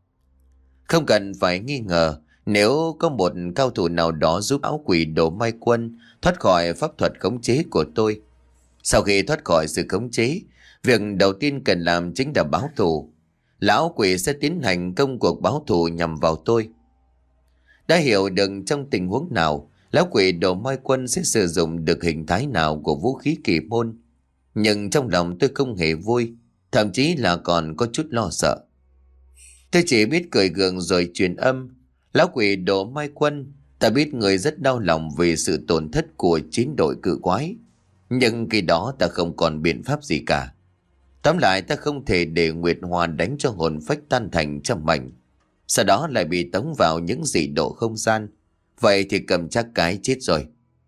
Không cần phải nghi ngờ, nếu có một cao thủ nào đó giúp áo quỷ Đỗ Mai Quân thoát khỏi pháp thuật khống chế của tôi. Sau khi thoát khỏi sự khống chế, việc đầu tiên cần làm chính là báo thù. Lão quỷ sẽ tiến hành công cuộc báo thù nhằm vào tôi. Đã hiểu được trong tình huống nào, lão quỷ Đỗ Mai Quân sẽ sử dụng được hình thái nào của vũ khí kỳ môn. Nhưng trong lòng tôi không hề vui, thậm chí là còn có chút lo sợ. Tôi chỉ biết cười gượng rồi truyền âm. Lão quỷ Đỗ Mai Quân, ta biết người rất đau lòng vì sự tổn thất của chín đội cự quái. Nhưng khi đó ta không còn biện pháp gì cả. Tóm lại ta không thể để Nguyệt Hoa đánh cho hồn phách tan thành trăm mảnh. Sau đó lại bị tống vào những dị độ không gian. Vậy thì cầm chắc cái chết rồi.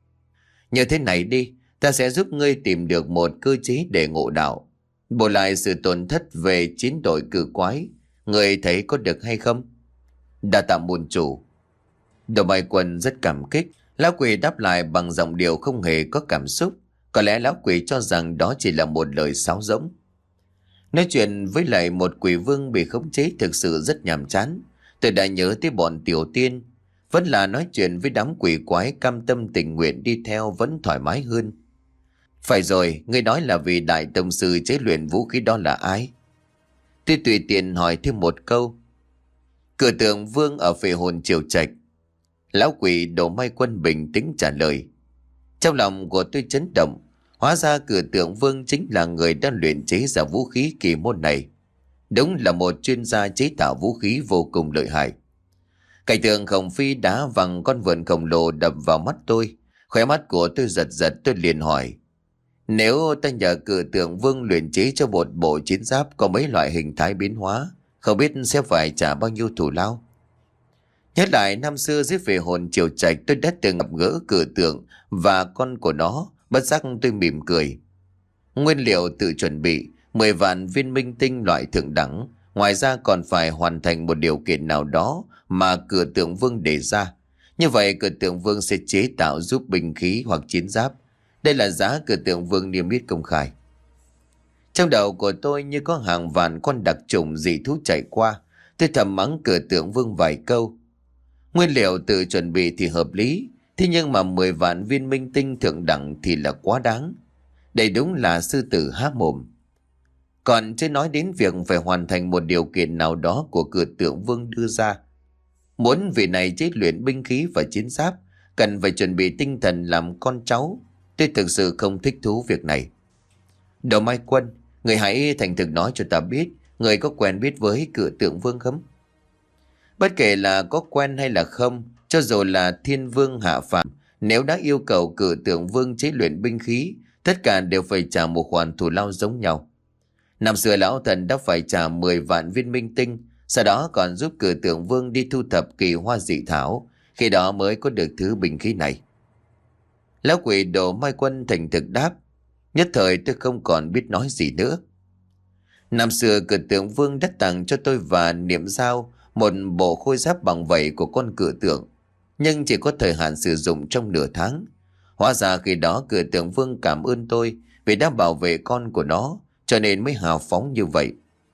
Như thế này đi, ta sẽ giúp ngươi tìm được một cơ chế để ngộ đạo. Bù lại sự tổn thất về chín đội cự quái. Ngươi thấy có được hay không? Đa tạ môn chủ. Đỗ Mai Quân rất cảm kích. Lão quỷ đáp lại bằng giọng điệu không hề có cảm xúc. Có lẽ lão quỷ cho rằng đó chỉ là một lời sáo rỗng. Nói chuyện với lại một quỷ vương bị khống chế thực sự rất nhàm chán. Tôi đã nhớ tới bọn tiểu tiên. Vẫn là nói chuyện với đám quỷ quái cam tâm tình nguyện đi theo vẫn thoải mái hơn. Phải rồi, ngươi nói là vì đại tông sư chế luyện vũ khí đó là ai? Tôi tùy tiện hỏi thêm một câu. Cửa tượng vương ở phệ hồn triều trạch. Lão quỷ Đỗ Mai Quân bình tĩnh trả lời. Trong lòng của tôi chấn động. Hóa ra cửa tượng vương chính là người đã luyện chế ra vũ khí kỳ môn này. Đúng là một chuyên gia chế tạo vũ khí vô cùng lợi hại. Cảnh tượng Khổng Phi đá văng con vượn khổng lồ đập vào mắt tôi. Khóe mắt của tôi giật giật, tôi liền hỏi. Nếu ta nhờ cử tượng vương luyện chế cho một bộ chiến giáp có mấy loại hình thái biến hóa, không biết sẽ phải trả bao nhiêu thù lao? Nhớ lại năm xưa dưới về hồn triều trạch, tôi đã từng gặp gỡ cử tượng và con của nó. Bất giác tôi mỉm cười. Nguyên liệu tự chuẩn bị mười vạn viên minh tinh loại thượng đẳng. Ngoài ra còn phải hoàn thành một điều kiện nào đó mà cửa tượng vương đề ra. Như vậy cửa tượng vương sẽ chế tạo giúp binh khí hoặc chiến giáp. Đây là giá cửa tượng vương niêm yết công khai. Trong đầu của tôi như có hàng vạn con đặc trùng dị thú chạy qua. Tôi thầm mắng cửa tượng vương vài câu. Nguyên liệu tự chuẩn bị thì hợp lý. Thế nhưng mà mười vạn viên minh tinh thượng đẳng thì là quá đáng. Đây đúng là sư tử há mồm. Còn chưa nói đến việc phải hoàn thành một điều kiện nào đó của cửa tượng vương đưa ra. Muốn vị này chế luyện binh khí và chiến giáp, cần phải chuẩn bị tinh thần làm con cháu. Tôi thực sự không thích thú việc này. Đồ Mai Quân, người hãy thành thực nói cho ta biết, người có quen biết với cự tượng vương không? Bất kể là có quen hay là không, cho dù là thiên vương hạ phàm, nếu đã yêu cầu cự tượng vương chế luyện binh khí, tất cả đều phải trả một khoản thù lao giống nhau. Năm xưa lão thần đã phải trả mười vạn viên minh tinh, sau đó còn giúp cử tượng vương đi thu thập kỳ hoa dị thảo, khi đó mới có được thứ binh khí này. Lão quỷ Đồ Mai Quân thành thực đáp, nhất thời tôi không còn biết nói gì nữa. Năm xưa cử tượng vương đã tặng cho tôi và Niệm Giao một bộ khôi giáp bằng vảy của con cử tượng, nhưng chỉ có thời hạn sử dụng trong nửa tháng. Hóa ra khi đó cử tượng vương cảm ơn tôi vì đã bảo vệ con của nó, cho nên mới hào phóng như vậy.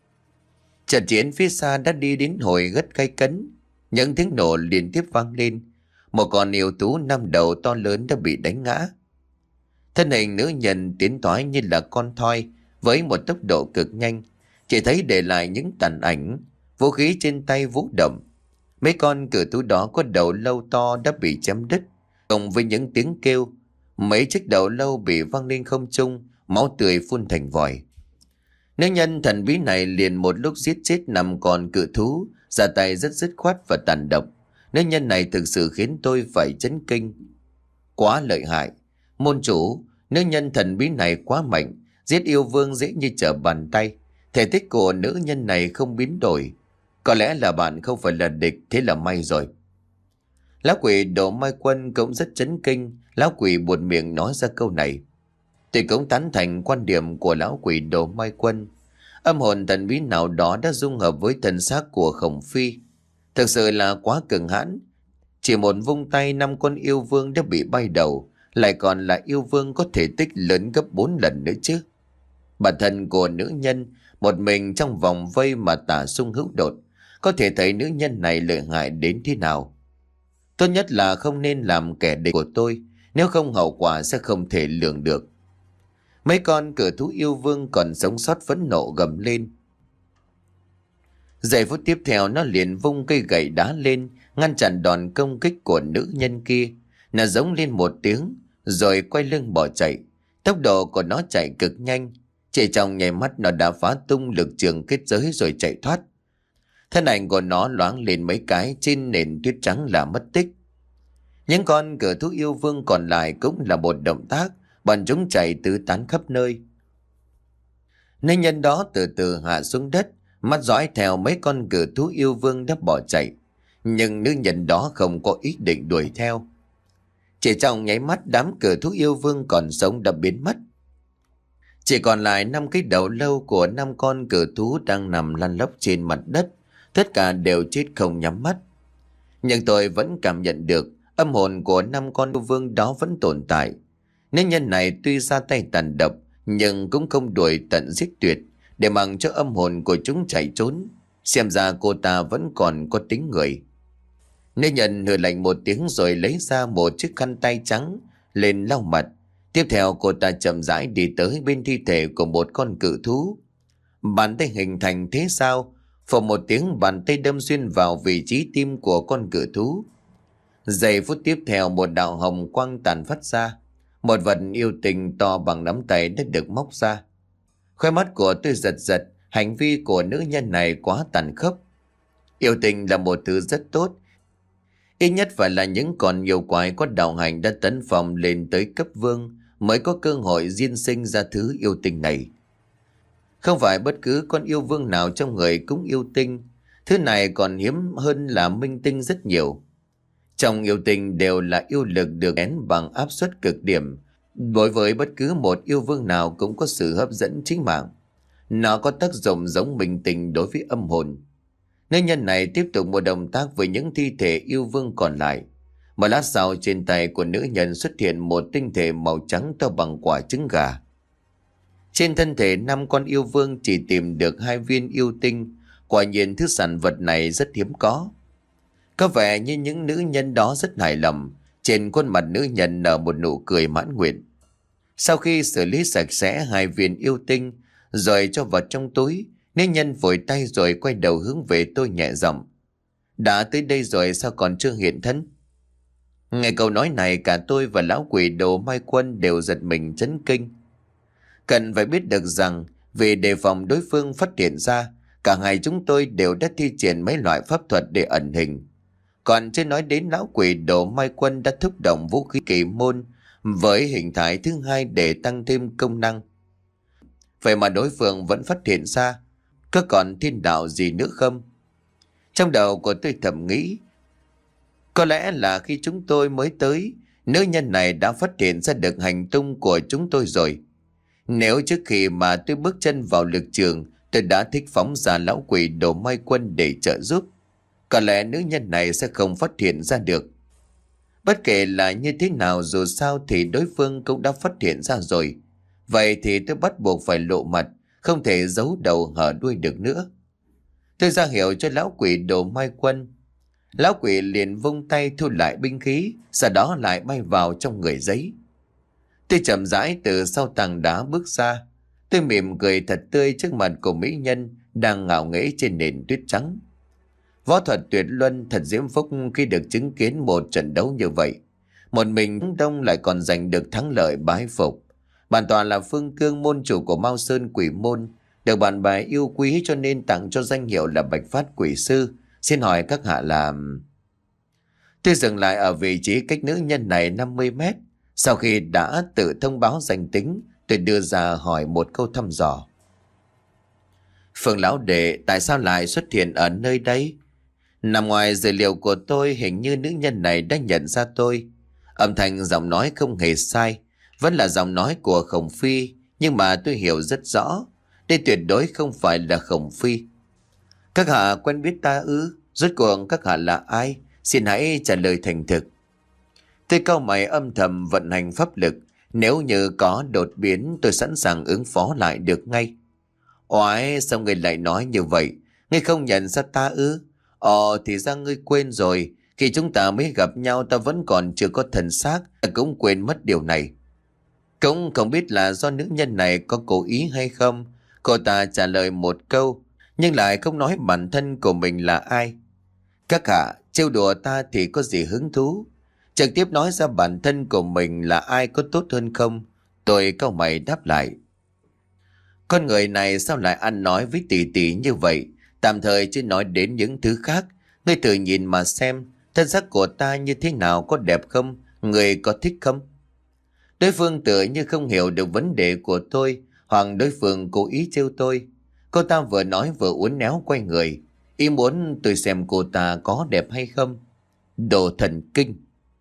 Trận chiến phía xa đã đi đến hồi gắt gay cấn, những tiếng nổ liên tiếp vang lên. Một con yêu thú năm đầu to lớn đã bị đánh ngã. Thân hình nữ nhân tiến toái như là con thoi với một tốc độ cực nhanh, chỉ thấy để lại những tàn ảnh. Vũ khí trên tay vũ động. Mấy con cử thú đó có đầu lâu to đã bị chém đứt, cộng với những tiếng kêu, mấy chiếc đầu lâu bị văng lên không trung, máu tươi phun thành vòi. Nữ nhân thần bí này liền một lúc giết chết năm con cự thú, ra tay rất dứt khoát và tàn độc. Nữ nhân này thực sự khiến tôi phải chấn kinh. Quá lợi hại. Môn chủ, nữ nhân thần bí này quá mạnh, giết yêu vương dễ như trở bàn tay. Thể tích của nữ nhân này không biến đổi. Có lẽ là bạn không phải là địch, thế là may rồi. Lão quỷ Đồ Mai Quân cũng rất chấn kinh. Lão quỷ buột miệng nói ra câu này. Tôi cũng tán thành quan điểm của lão quỷ Đồ Mai Quân. Âm hồn thần bí nào đó đã dung hợp với thân xác của Khổng Phi. Thực sự là quá cường hãn. Chỉ một vung tay năm con yêu vương đã bị bay đầu, lại còn là yêu vương có thể tích lớn gấp bốn lần nữa chứ. Bản thân của nữ nhân một mình trong vòng vây mà tả sung hữu đột, có thể thấy nữ nhân này lợi hại đến thế nào. Tốt nhất là không nên làm kẻ địch của tôi, nếu không hậu quả sẽ không thể lường được. Mấy con cử thú yêu vương còn sống sót phẫn nộ gầm lên. Giây phút tiếp theo nó liền vung cây gậy đá lên, ngăn chặn đòn công kích của nữ nhân kia. Nó giống lên một tiếng, rồi quay lưng bỏ chạy. Tốc độ của nó chạy cực nhanh. Chỉ trong nháy mắt nó đã phá tung lực trường kết giới rồi chạy thoát. Thân ảnh của nó loáng lên mấy cái trên nền tuyết trắng là mất tích. Những con cử thú yêu vương còn lại cũng là một động tác, bọn chúng chạy tứ tán khắp nơi. Nữ nhân đó từ từ hạ xuống đất, mắt dõi theo mấy con cử thú yêu vương đã bỏ chạy. Nhưng nữ nhân đó không có ý định đuổi theo. Chỉ trong nháy mắt đám cử thú yêu vương còn sống đã biến mất. Chỉ còn lại năm cái đầu lâu của năm con cử thú đang nằm lăn lóc trên mặt đất. Tất cả đều chết không nhắm mắt. Nhưng tôi vẫn cảm nhận được âm hồn của năm con yêu vương đó vẫn tồn tại. Nữ nhân này tuy ra tay tàn độc, nhưng cũng không đuổi tận giết tuyệt, để mặc cho âm hồn của chúng chạy trốn. Xem ra cô ta vẫn còn có tính người. Nữ nhân hừ lạnh một tiếng rồi lấy ra một chiếc khăn tay trắng lên lau mặt. Tiếp theo cô ta chậm rãi đi tới bên thi thể của một con cự thú. Bàn tay hình thành thế sao, phồng một tiếng bàn tay đâm xuyên vào vị trí tim của con cự thú. Giây phút tiếp theo một đạo hồng quang tàn phát ra. Một vật yêu tình to bằng nắm tay đã được móc ra. Khóe mắt của tôi giật giật, hành vi của nữ nhân này quá tàn khốc. Yêu tình là một thứ rất tốt. Ít nhất phải là những con yêu quái có đạo hành đã tấn phong lên tới cấp vương mới có cơ hội diên sinh ra thứ yêu tình này. Không phải bất cứ con yêu vương nào trong người cũng yêu tinh. Thứ này còn hiếm hơn là minh tinh rất nhiều. Trong yêu tình đều là yêu lực được én bằng áp suất cực điểm. Đối với bất cứ một yêu vương nào cũng có sự hấp dẫn chính mạng. Nó có tác dụng giống minh tinh đối với âm hồn. Nữ nhân này tiếp tục một động tác với những thi thể yêu vương còn lại. Một lát sau trên tay của nữ nhân xuất hiện một tinh thể màu trắng to bằng quả trứng gà. Trên thân thể năm con yêu vương chỉ tìm được hai viên yêu tinh. Quả nhiên thứ sản vật này rất hiếm có. Có vẻ như những nữ nhân đó rất hài lòng. Trên khuôn mặt nữ nhân nở một nụ cười mãn nguyện. Sau khi xử lý sạch sẽ hai viên yêu tinh rồi cho vào trong túi, nữ nhân vội tay rồi quay đầu hướng về tôi nhẹ giọng. Đã tới đây rồi sao còn chưa hiện thân? Nghe câu nói này cả tôi và lão quỷ Đồ Mai Quân đều giật mình chấn kinh. Cần phải biết được rằng vì đề phòng đối phương phát hiện ra, cả hai chúng tôi đều đã thi triển mấy loại pháp thuật để ẩn hình. Còn chưa nói đến lão quỷ đồ mai quân đã thúc động vũ khí kỳ môn với hình thái thứ hai để tăng thêm công năng. Vậy mà đối phương vẫn phát hiện ra, có còn thiên đạo gì nữa không? Trong đầu của tôi thầm nghĩ, có lẽ là khi chúng tôi mới tới, nữ nhân này đã phát hiện ra được hành tung của chúng tôi rồi. Nếu trước khi mà tôi bước chân vào lực trường, tôi đã thích phóng ra lão quỷ đồ mai quân để trợ giúp, có lẽ nữ nhân này sẽ không phát hiện ra được. Bất kể là như thế nào, dù sao thì đối phương cũng đã phát hiện ra rồi. Vậy thì tôi bắt buộc phải lộ mặt, không thể giấu đầu hở đuôi được nữa. Tôi ra hiệu cho lão quỷ đồ mai quân. Lão quỷ liền vung tay thu lại binh khí, sau đó lại bay vào trong người giấy. Tôi chậm rãi từ sau tảng đá bước ra. Tôi mỉm cười thật tươi trước mặt của mỹ nhân đang ngạo nghễ trên nền tuyết trắng. Võ thuật tuyệt luân, thật diễm phúc khi được chứng kiến một trận đấu như vậy. Một mình Đông lại còn giành được thắng lợi bái phục. Bản tọa là Phương Cương, môn chủ của Mao Sơn Quỷ Môn, được bạn bè yêu quý cho nên tặng cho danh hiệu là Bạch Phát Quỷ Sư. Xin hỏi các hạ là... Tôi dừng lại ở vị trí cách nữ nhân này năm mươi mét. Sau khi đã tự thông báo danh tính, tôi đưa ra hỏi một câu thăm dò. Phương lão đệ, tại sao lại xuất hiện ở nơi đây? Nằm ngoài dữ liệu của tôi, hình như nữ nhân này đã nhận ra tôi. Âm thanh giọng nói không hề sai, vẫn là giọng nói của Khổng Phi, nhưng mà tôi hiểu rất rõ, đây tuyệt đối không phải là Khổng Phi. Các hạ quen biết ta ư? Rốt cuộc các hạ là ai? Xin hãy trả lời thành thực. Tôi cau mày âm thầm vận hành pháp lực, nếu như có đột biến tôi sẵn sàng ứng phó lại được ngay. Oái, sao ngươi lại nói như vậy? Ngươi không nhận ra ta ư? Ồ, thì ra ngươi quên rồi. Khi chúng ta mới gặp nhau ta vẫn còn chưa có thần xác, ta cũng quên mất điều này. Cũng không biết là do nữ nhân này có cố ý hay không. Cô ta trả lời một câu, nhưng lại không nói bản thân của mình là ai. Các hạ, trêu đùa ta thì có gì hứng thú? Trực tiếp nói ra bản thân của mình là ai có tốt hơn không? Tôi cau mày đáp lại. Con người này sao lại ăn nói với tỷ tỷ như vậy? Tạm thời chưa nói đến những thứ khác. Ngươi thử nhìn mà xem, thân xác của ta như thế nào, có đẹp không? Ngươi có thích không? Đối phương tựa như không hiểu được vấn đề của tôi, hoặc đối phương cố ý trêu tôi. Cô ta vừa nói vừa uốn éo quay người, ý muốn tôi xem cô ta có đẹp hay không. Đồ thần kinh.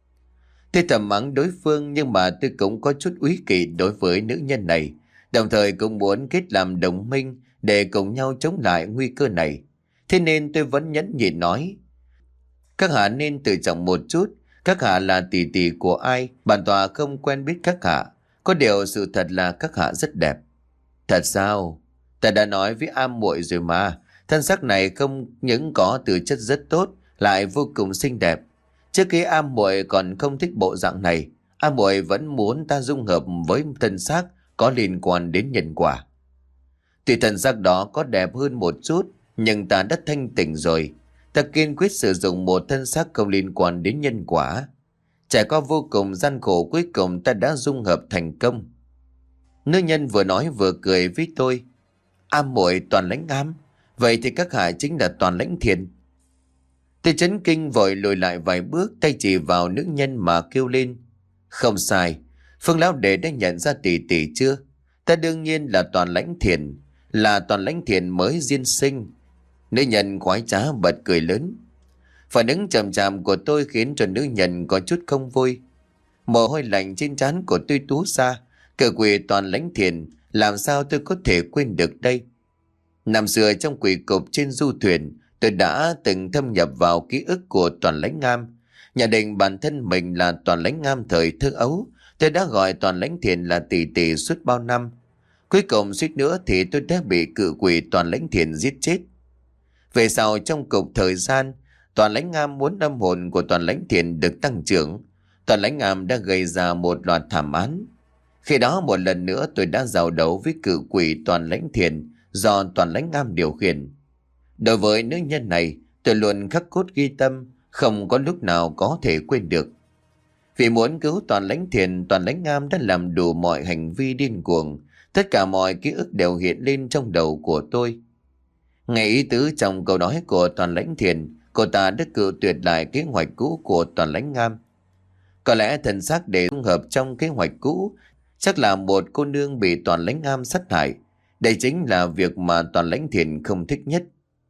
Tôi thầm mắng đối phương, nhưng mà tôi cũng có chút úy kỵ đối với nữ nhân này, đồng thời cũng muốn kết làm đồng minh để cùng nhau chống lại nguy cơ này. Thế nên tôi vẫn nhẫn nhịn nói, các hạ nên tự trọng một chút. Các hạ là tỷ tỷ của ai? Bản tọa không quen biết các hạ. Có điều sự thật là các hạ rất đẹp. Thật sao? Ta đã nói với am muội rồi mà. Thân xác này không những có tư chất rất tốt, lại vô cùng xinh đẹp. Trước khi am muội còn không thích bộ dạng này, am muội vẫn muốn ta dung hợp với thân xác có liên quan đến nhân quả. Tuy thân xác đó có đẹp hơn một chút, nhưng ta đã thanh tỉnh rồi. Ta kiên quyết sử dụng một thân xác không liên quan đến nhân quả. Trải qua vô cùng gian khổ, cuối cùng ta đã dung hợp thành công. Nữ nhân vừa nói vừa cười với tôi. Am muội toàn lãnh am, vậy thì các hạ chính là toàn lãnh thiền. Tôi chấn kinh vội lùi lại vài bước, tay chỉ vào nữ nhân mà kêu lên. Không sai, Phương lão đệ đã nhận ra tỷ tỷ chưa? Ta đương nhiên là toàn lãnh thiền, là toàn lãnh thiền mới diên sinh. Nữ nhân khoái trá bật cười lớn. Phản ứng chậm chạp của tôi khiến cho nữ nhân có chút không vui. Mồ hôi lạnh trên trán của tôi túa ra. Cờ quỷ toàn lãnh thiền, làm sao tôi có thể quên được đây? Năm xưa trong quỷ cục trên du thuyền, tôi đã từng thâm nhập vào ký ức của toàn lãnh am. Nhận định bản thân mình là toàn lãnh am thời thơ ấu, tôi đã gọi toàn lãnh thiền là tỷ tỷ suốt bao năm. Cuối cùng suýt nữa thì tôi đã bị cự quỷ toàn lãnh thiền giết chết. Về sau trong cục thời gian, toàn lãnh am muốn âm hồn của toàn lãnh thiền được tăng trưởng. Toàn lãnh am đã gây ra một loạt thảm án. Khi đó một lần nữa tôi đã giao đấu với cự quỷ toàn lãnh thiền do toàn lãnh am điều khiển. Đối với nữ nhân này, tôi luôn khắc cốt ghi tâm, không có lúc nào có thể quên được. Vì muốn cứu toàn lãnh thiền, toàn lãnh am đã làm đủ mọi hành vi điên cuồng, Tất cả mọi ký ức đều hiện lên trong đầu của tôi. Nghe ý tứ trong câu nói của Toàn Lãnh Thiền, cô ta đã cự tuyệt lại kế hoạch cũ của Toàn Lãnh Ngam. Có lẽ thần xác để dung hợp trong kế hoạch cũ chắc là một cô nương bị Toàn Lãnh Ngam sát hại. Đây chính là việc mà Toàn Lãnh Thiền không thích nhất.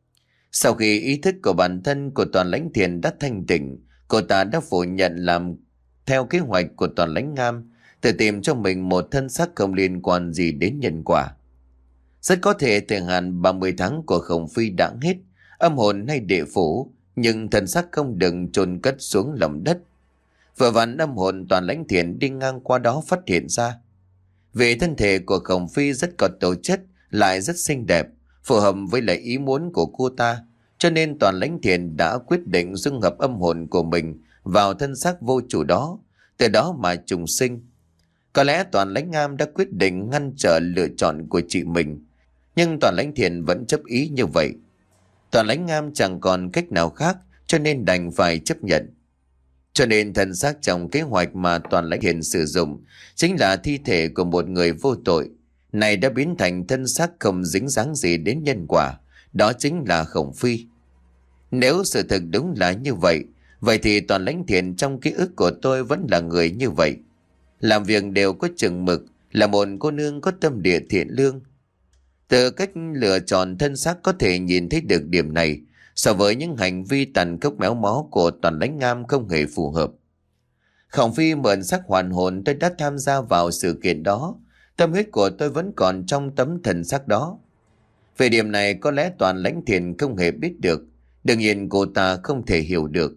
Sau khi ý thức của bản thân của Toàn Lãnh Thiền đã thanh tỉnh, cô ta đã phủ nhận làm theo kế hoạch của Toàn Lãnh Ngam, tự tìm cho mình một thân xác không liên quan gì đến nhân quả. Rất có thể thời hạn ba mươi tháng của Khổng Phi đã hết, âm hồn hay địa phủ, nhưng thân xác không đừng chôn cất xuống lòng đất. Vừa vặn âm hồn Toàn Lãnh Thiền đi ngang qua đó phát hiện ra. Vì thân thể của Khổng Phi rất có tố chất, lại rất xinh đẹp, phù hợp với lại ý muốn của cô ta, cho nên Toàn Lãnh Thiền đã quyết định dung hợp âm hồn của mình vào thân xác vô chủ đó, từ đó mà trùng sinh. Có lẽ Toàn Lãnh Ngam đã quyết định ngăn trở lựa chọn của chị mình, nhưng Toàn Lãnh Thiền vẫn chấp ý như vậy. Toàn Lãnh Ngam chẳng còn cách nào khác, cho nên đành phải chấp nhận. Cho nên thân xác trong kế hoạch mà Toàn Lãnh Thiền sử dụng chính là thi thể của một người vô tội, này đã biến thành thân xác không dính dáng gì đến nhân quả, đó chính là Khổng Phi. Nếu sự thực đúng là như vậy, vậy thì Toàn Lãnh Thiền trong ký ức của tôi vẫn là người như vậy. Làm việc đều có chừng mực, là một cô nương có tâm địa thiện lương. Từ cách lựa chọn thân xác có thể nhìn thấy được điểm này, so với những hành vi tàn khốc méo mó của Toàn Lãnh Ngam không hề phù hợp. Khổng Phi mượn xác hoàn hồn, tôi đã tham gia vào sự kiện đó. Tâm huyết của tôi vẫn còn trong tấm thần xác đó. Về điểm này có lẽ Toàn Lãnh Thiền không hề biết được. Đương nhiên cô ta không thể hiểu được.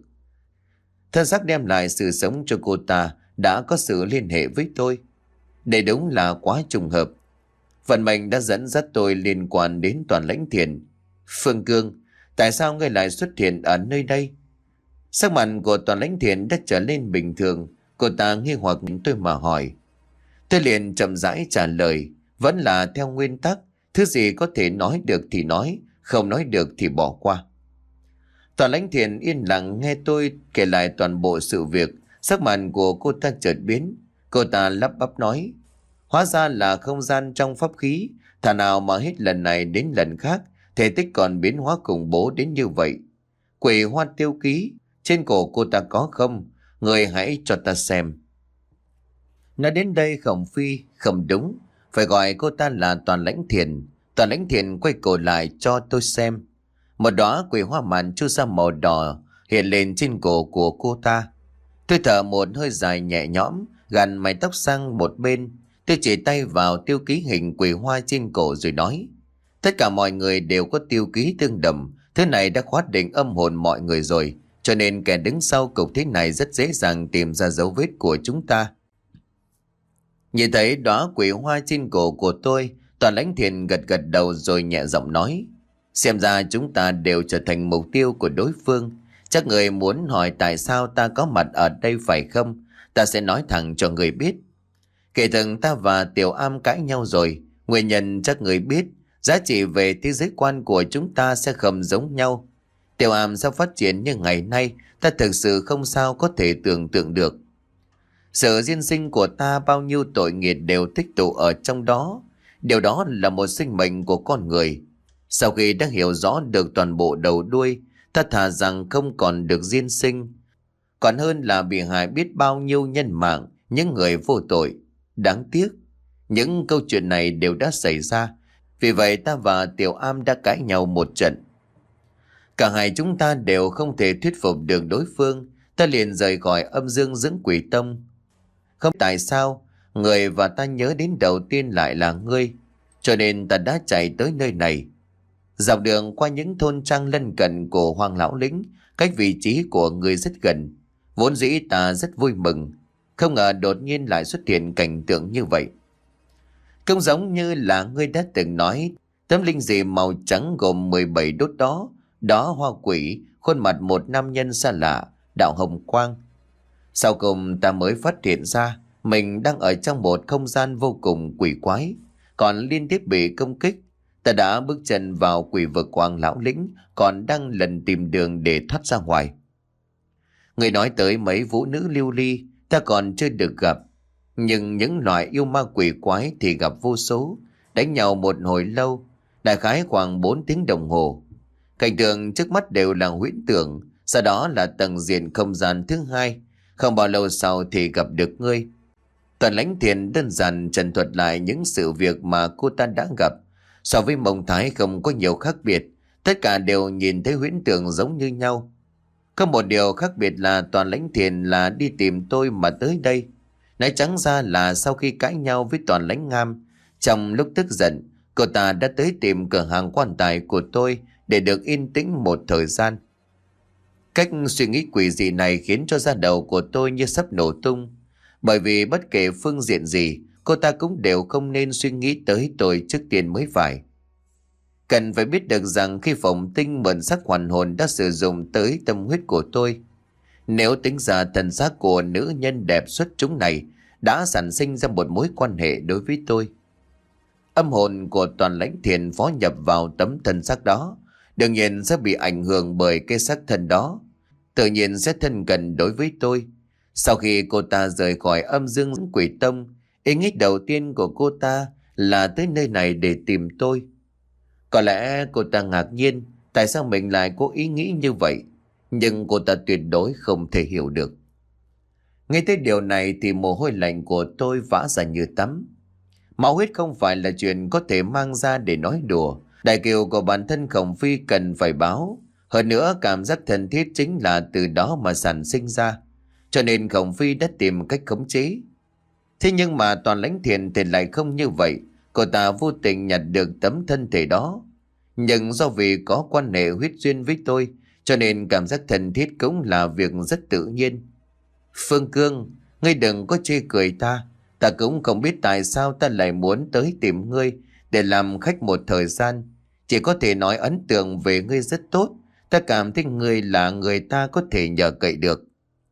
Thân xác đem lại sự sống cho cô ta đã có sự liên hệ với tôi. Đây đúng là quá trùng hợp. Vận mệnh đã dẫn dắt tôi liên quan đến Toàn Lãnh Thiền. Phương Cương, tại sao ngươi lại xuất hiện ở nơi đây? Sắc mặt của Toàn Lãnh Thiền đã trở lên bình thường. Cô ta nghi hoặc tôi mà hỏi. Tôi liền chậm rãi trả lời. Vẫn là theo nguyên tắc, thứ gì có thể nói được thì nói, không nói được thì bỏ qua. Toàn Lãnh Thiền yên lặng nghe tôi kể lại toàn bộ sự việc. Sắc mặt của cô ta chợt biến. Cô ta lắp bắp nói. Hóa ra là không gian trong pháp khí, thà nào mà hết lần này đến lần khác, thể tích còn biến hóa khủng bố đến như vậy. Quỷ hoa tiêu ký, trên cổ cô ta có không? Người hãy cho ta xem. Nói đến đây Khổng Phi, không đúng, phải gọi cô ta là Toàn Lãnh Thiền. Toàn Lãnh Thiền quay cổ lại cho tôi xem. Một đóa quỷ hoa màn chu sa màu đỏ hiện lên trên cổ của cô ta. Tôi thở một hơi dài nhẹ nhõm, gạt mái tóc sang một bên. Tôi chỉ tay vào tiêu ký hình quỷ hoa trên cổ rồi nói. Tất cả mọi người đều có tiêu ký tương đồng. Thứ này đã khóa định âm hồn mọi người rồi. Cho nên kẻ đứng sau cục thế này rất dễ dàng tìm ra dấu vết của chúng ta. Nhìn thấy đóa quỷ hoa trên cổ của tôi, Toàn Lãnh Thiền gật gật đầu rồi nhẹ giọng nói. Xem ra chúng ta đều trở thành mục tiêu của đối phương. Chắc người muốn hỏi tại sao ta có mặt ở đây phải không? Ta sẽ nói thẳng cho người biết. Kể từng ta và Tiểu Am cãi nhau rồi. Nguyên nhân chắc người biết. Giá trị về thế giới quan của chúng ta sẽ không giống nhau. Tiểu Am sẽ phát triển như ngày nay. Ta thực sự không sao có thể tưởng tượng được. Sự diên sinh của ta bao nhiêu tội nghiệp đều tích tụ ở trong đó. Điều đó là một sinh mệnh của con người. Sau khi đã hiểu rõ được toàn bộ đầu đuôi, ta thà rằng không còn được diên sinh. Còn hơn là bị hại biết bao nhiêu nhân mạng, những người vô tội. Đáng tiếc, những câu chuyện này đều đã xảy ra. Vì vậy ta và Tiểu Am đã cãi nhau một trận. Cả hai chúng ta đều không thể thuyết phục được đối phương. Ta liền rời khỏi âm dương dưỡng quỷ tông. Không tại sao, người và ta nhớ đến đầu tiên lại là ngươi. Cho nên ta đã chạy tới nơi này. Dọc đường qua những thôn trang lân cận của Hoàng Lão Lĩnh, cách vị trí của người rất gần. Vốn dĩ ta rất vui mừng. Không ngờ đột nhiên lại xuất hiện cảnh tượng như vậy. Không giống như là ngươi đã từng nói, tấm linh dị màu trắng gồm mười bảy đốt đó, đó hoa quỷ, khuôn mặt một nam nhân xa lạ, đạo hồng quang. Sau cùng ta mới phát hiện ra mình đang ở trong một không gian vô cùng quỷ quái, còn liên tiếp bị công kích. Ta đã bước chân vào quỷ vực Hoàng Lão Lĩnh, còn đang lần tìm đường để thoát ra ngoài. Người nói tới mấy vũ nữ lưu ly, ta còn chưa được gặp. Nhưng những loại yêu ma quỷ quái thì gặp vô số, đánh nhau một hồi lâu, đại khái khoảng bốn tiếng đồng hồ. Cảnh tượng trước mắt đều là huyễn tưởng, sau đó là tầng diện không gian thứ hai. Không bao lâu sau thì gặp được ngươi. Toàn Lãnh Thiền đơn giản trần thuật lại những sự việc mà cô ta đã gặp. So với Mông Thái không có nhiều khác biệt, tất cả đều nhìn thấy huyễn tưởng giống như nhau. Có một điều khác biệt là Toàn Lãnh Thiền là đi tìm tôi mà tới đây. Nói trắng ra là sau khi cãi nhau với Toàn Lãnh Ngam, trong lúc tức giận, cô ta đã tới tìm cửa hàng quan tài của tôi để được yên tĩnh một thời gian. Cách suy nghĩ quỷ dị này khiến cho da đầu của tôi như sắp nổ tung. Bởi vì bất kể phương diện gì, cô ta cũng đều không nên suy nghĩ tới tôi trước tiên mới phải. Cần phải biết được rằng khi Phụng Tinh mượn sắc hoàn hồn đã sử dụng tới tâm huyết của tôi. Nếu tính ra thân xác của nữ nhân đẹp xuất chúng này đã sản sinh ra một mối quan hệ đối với tôi. Âm hồn của Toàn Lãnh Thiền phó nhập vào tấm thân xác đó, đương nhiên sẽ bị ảnh hưởng bởi cái xác thân đó, tự nhiên sẽ thân cận đối với tôi. Sau khi cô ta rời khỏi âm dương quỷ tông, ý nghĩ đầu tiên của cô ta là tới nơi này để tìm tôi. Có lẽ cô ta ngạc nhiên tại sao mình lại có ý nghĩ như vậy, nhưng cô ta tuyệt đối không thể hiểu được. Nghe tới điều này thì mồ hôi lạnh của tôi vã ra như tắm. Máu huyết không phải là chuyện có thể mang ra để nói đùa. Đại kiều của bản thân Khổng Phi cần phải báo. Hơn nữa cảm giác thân thiết chính là từ đó mà sản sinh ra. Cho nên Khổng Phi đã tìm cách khống chế. Thế nhưng mà Toàn Lãnh Thiền thì lại không như vậy. Cô ta vô tình nhặt được tấm thân thể đó. Nhưng do vì có quan hệ huyết duyên với tôi, cho nên cảm giác thân thiết cũng là việc rất tự nhiên. Phương Cương, ngươi đừng có chê cười ta. Ta cũng không biết tại sao ta lại muốn tới tìm ngươi để làm khách một thời gian. Chỉ có thể nói ấn tượng về ngươi rất tốt. Ta cảm thấy ngươi là người ta có thể nhờ cậy được.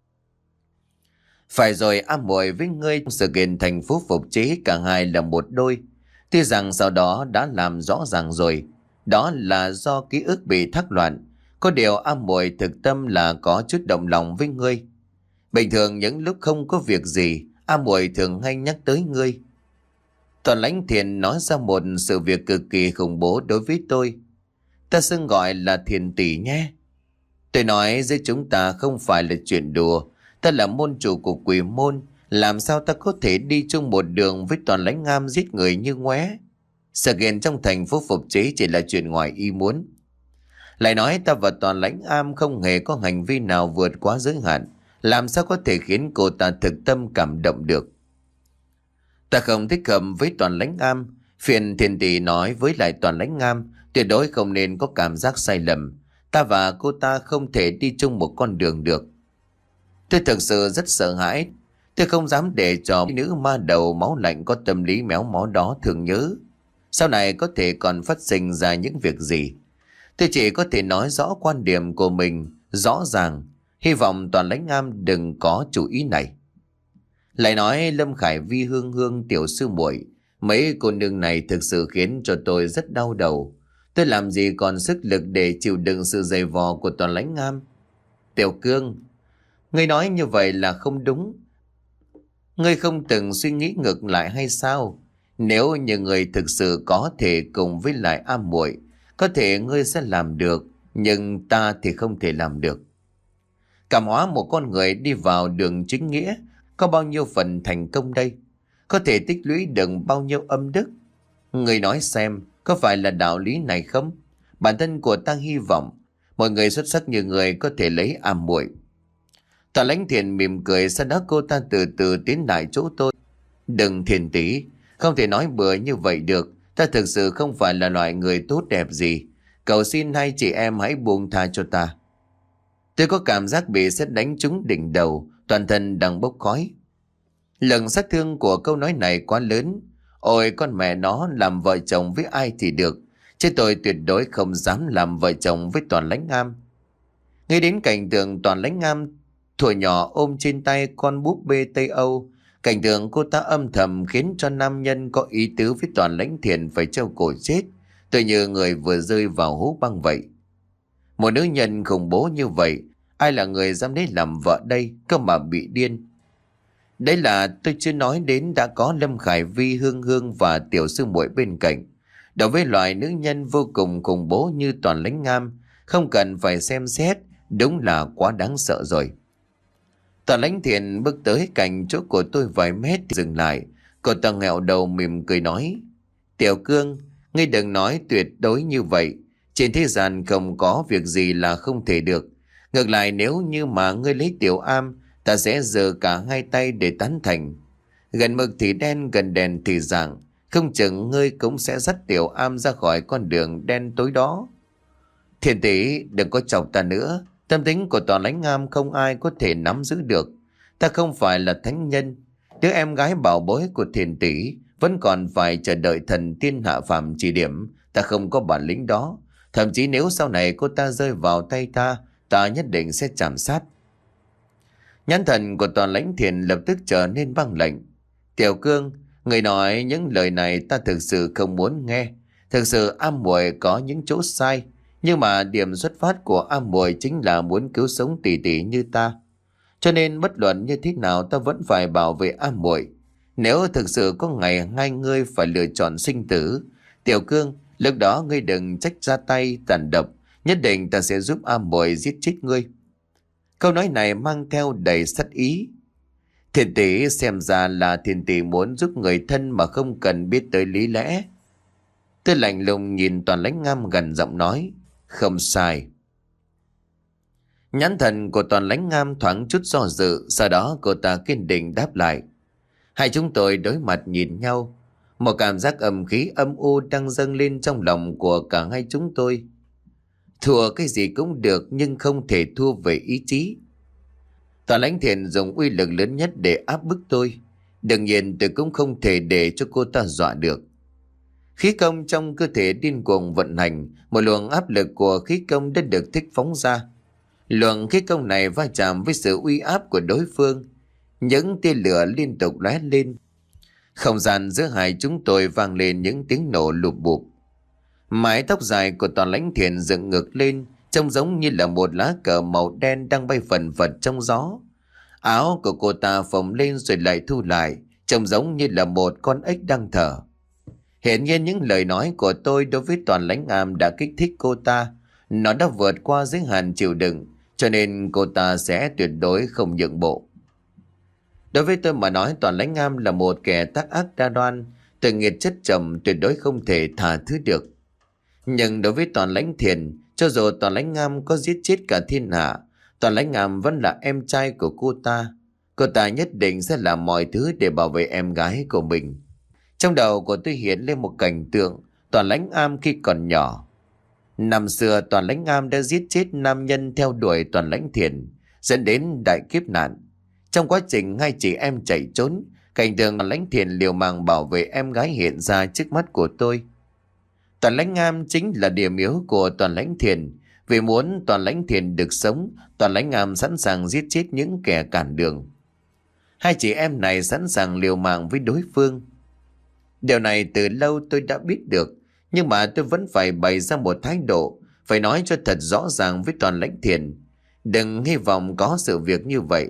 Phải rồi, ám muội với ngươi sự kiện thành phố phục chế cả hai là một đôi. Tuy rằng sau đó đã làm rõ ràng rồi, đó là do ký ức bị thác loạn. Có điều ám muội thực tâm là có chút động lòng với ngươi. Bình thường những lúc không có việc gì, ám muội thường hay nhắc tới ngươi. Toàn Lãnh Thiền nói ra một sự việc cực kỳ khủng bố đối với tôi. Ta xưng gọi là Thiền tỷ nhé. Tôi nói với chúng ta không phải là chuyện đùa. Ta là môn chủ của quỷ môn, làm sao ta có thể đi chung một đường với Toàn Lãnh Ngam giết người như ngoé. Sự kiện trong thành phố phục chế chỉ là chuyện ngoài ý muốn. Lại nói ta và Toàn Lãnh Am không hề có hành vi nào vượt quá giới hạn, làm sao có thể khiến cô ta thực tâm cảm động được. Ta không thích hợp với Toàn Lãnh Am. Phiền Thiền tỷ nói với lại Toàn Lãnh Ngam tuyệt đối không nên có cảm giác sai lầm. Ta và cô ta không thể đi chung một con đường được. Tôi thực sự rất sợ hãi. Tôi không dám để cho nữ ma đầu máu lạnh có tâm lý méo mó đó thường nhớ. Sau này có thể còn phát sinh ra những việc gì. Tôi chỉ có thể nói rõ quan điểm của mình rõ ràng. Hy vọng Toàn Lãnh Am đừng có chủ ý này. Lại nói Lâm Khải Vi, Hương Hương, Tiểu Sư muội, mấy cô nương này thực sự khiến cho tôi rất đau đầu. Tôi làm gì còn sức lực để chịu đựng sự dày vò của Toàn Lãnh Am. Tiểu Cương, ngươi nói như vậy là không đúng. Ngươi không từng suy nghĩ ngược lại hay sao? Nếu như ngươi thực sự có thể cùng với lại am muội, có thể ngươi sẽ làm được, nhưng ta thì không thể làm được. Cảm hóa một con người đi vào đường chính nghĩa, có bao nhiêu phần thành công đây? Có thể tích lũy được bao nhiêu âm đức? Ngươi nói xem, có phải là đạo lý này không? Bản thân của ta hy vọng mọi người xuất sắc như người có thể lấy am muội. Toàn Lãnh Thiền mỉm cười, sau đó cô ta từ từ tiến lại chỗ tôi. Đừng, Thiền tỷ, không thể nói bừa như vậy được. Ta thực sự không phải là loại người tốt đẹp gì. Cầu xin hai chị em hãy buông tha cho ta. Tôi có cảm giác bị sét đánh trúng đỉnh đầu, toàn thân đang bốc khói. Lần sát thương của câu nói này quá lớn. Ôi con mẹ nó, làm vợ chồng với ai thì được, chứ tôi tuyệt đối không dám làm vợ chồng với Toàn Lãnh Am. Ngay đến cảnh tượng Toàn Lãnh Am thuở nhỏ ôm trên tay con búp bê Tây Âu, cảnh tượng cô ta âm thầm khiến cho nam nhân có ý tứ với Toàn Lãnh Thiền phải treo cổ chết. Tôi như người vừa rơi vào hố băng vậy. Một nữ nhân khủng bố như vậy, ai là người dám lấy làm vợ đây, cơ mà bị điên. Đấy là tôi chưa nói đến đã có Lâm Khải Vi, Hương Hương và tiểu sư muội bên cạnh. Đối với loại nữ nhân vô cùng khủng bố như Toàn Lãnh Ngam, không cần phải xem xét, đúng là quá đáng sợ rồi. Toàn Lãnh Thiền bước tới cạnh chỗ của tôi vài mét thì dừng lại. Cô ta nghẹo đầu mỉm cười nói: Tiểu Cương, ngươi đừng nói tuyệt đối như vậy. Trên thế gian không có việc gì là không thể được. Ngược lại, nếu như mà ngươi lấy Tiểu Am, ta sẽ giơ cả hai tay để tán thành. Gần mực thì đen, gần đèn thì rạng. Không chừng ngươi cũng sẽ dắt Tiểu Am ra khỏi con đường đen tối đó. Thiên tỷ, đừng có chọc ta nữa. Tâm tính của Toàn Lãnh Ngam không ai có thể nắm giữ được. Ta không phải là thánh nhân. Đứa em gái bảo bối của Thiên tỷ vẫn còn phải chờ đợi thần tiên hạ phàm chỉ điểm. Ta không có bản lĩnh đó. Thậm chí nếu sau này cô ta rơi vào tay ta, ta nhất định sẽ chạm sát. Nhãn thần của Toàn Lãnh Thiền lập tức trở nên băng lạnh. Tiểu Cương, người nói những lời này ta thực sự không muốn nghe. Thực sự Am Muội có những chỗ sai, nhưng mà điểm xuất phát của Am Muội chính là muốn cứu sống tỷ tỷ như ta. Cho nên bất luận như thế nào ta vẫn phải bảo vệ Am Muội. Nếu thực sự có ngày hai ngươi phải lựa chọn sinh tử, Tiểu Cương, lúc đó ngươi đừng trách ra tay tàn độc, nhất định ta sẽ giúp Am Muội giết chết ngươi. Câu nói này mang theo đầy sát ý. Thiên tỷ xem ra là thiên tỷ muốn giúp người thân mà không cần biết tới lý lẽ. Tôi lạnh lùng nhìn Toàn Lãnh Ngam gần giọng nói: Không sai. Nhãn thần của Toàn Lãnh Ngam thoáng chút do dự, sau đó cô ta kiên định đáp lại. Hai chúng tôi đối mặt nhìn nhau. Một cảm giác âm khí âm u đang dâng lên trong lòng của cả hai chúng tôi. Thua cái gì cũng được, nhưng không thể thua về ý chí. Toàn Lãnh Thiền dùng uy lực lớn nhất để áp bức tôi. Đương nhiên tôi cũng không thể để cho cô ta dọa được. Khí công trong cơ thể điên cuồng vận hành, một luồng áp lực của khí công đã được thích phóng ra. Luồng khí công này va chạm với sự uy áp của đối phương. Những tia lửa liên tục lóe lên. Không gian giữa hai chúng tôi vang lên những tiếng nổ lụp bụp. Mái tóc dài của Toàn Lãnh Thiền dựng ngược lên, trông giống như là một lá cờ màu đen đang bay phần phật trong gió. Áo của cô ta phồng lên rồi lại thu lại, trông giống như là một con ếch đang thở. Hiển nhiên những lời nói của tôi đối với Toàn Lãnh Ngam đã kích thích cô ta. Nó đã vượt qua giới hạn chịu đựng, cho nên cô ta sẽ tuyệt đối không nhượng bộ. Đối với tôi mà nói, Toàn Lãnh Ngam là một kẻ tác ác đa đoan, tội nghiệt chất chồng, tuyệt đối không thể tha thứ được. Nhưng đối với Toàn Lãnh Thiền, cho dù Toàn Lãnh Ngam có giết chết cả thiên hạ, Toàn Lãnh Ngam vẫn là em trai của cô ta. Cô ta nhất định sẽ làm mọi thứ để bảo vệ em gái của mình. Trong đầu của tôi hiện lên một cảnh tượng Toàn Lãnh Ngam khi còn nhỏ. Năm xưa Toàn Lãnh Ngam đã giết chết nam nhân theo đuổi Toàn Lãnh Thiền, dẫn đến đại kiếp nạn. Trong quá trình hai chị em chạy trốn, cảnh tượng Toàn Lãnh Thiền liều mạng bảo vệ em gái hiện ra trước mắt của tôi. Toàn Lãnh Ngam chính là điểm yếu của Toàn Lãnh Thiền. Vì muốn Toàn Lãnh Thiền được sống, Toàn Lãnh Ngam sẵn sàng giết chết những kẻ cản đường. Hai chị em này sẵn sàng liều mạng với đối phương. Điều này từ lâu tôi đã biết được, nhưng mà tôi vẫn phải bày ra một thái độ, phải nói cho thật rõ ràng với Toàn Lãnh Thiền. Đừng hy vọng có sự việc như vậy.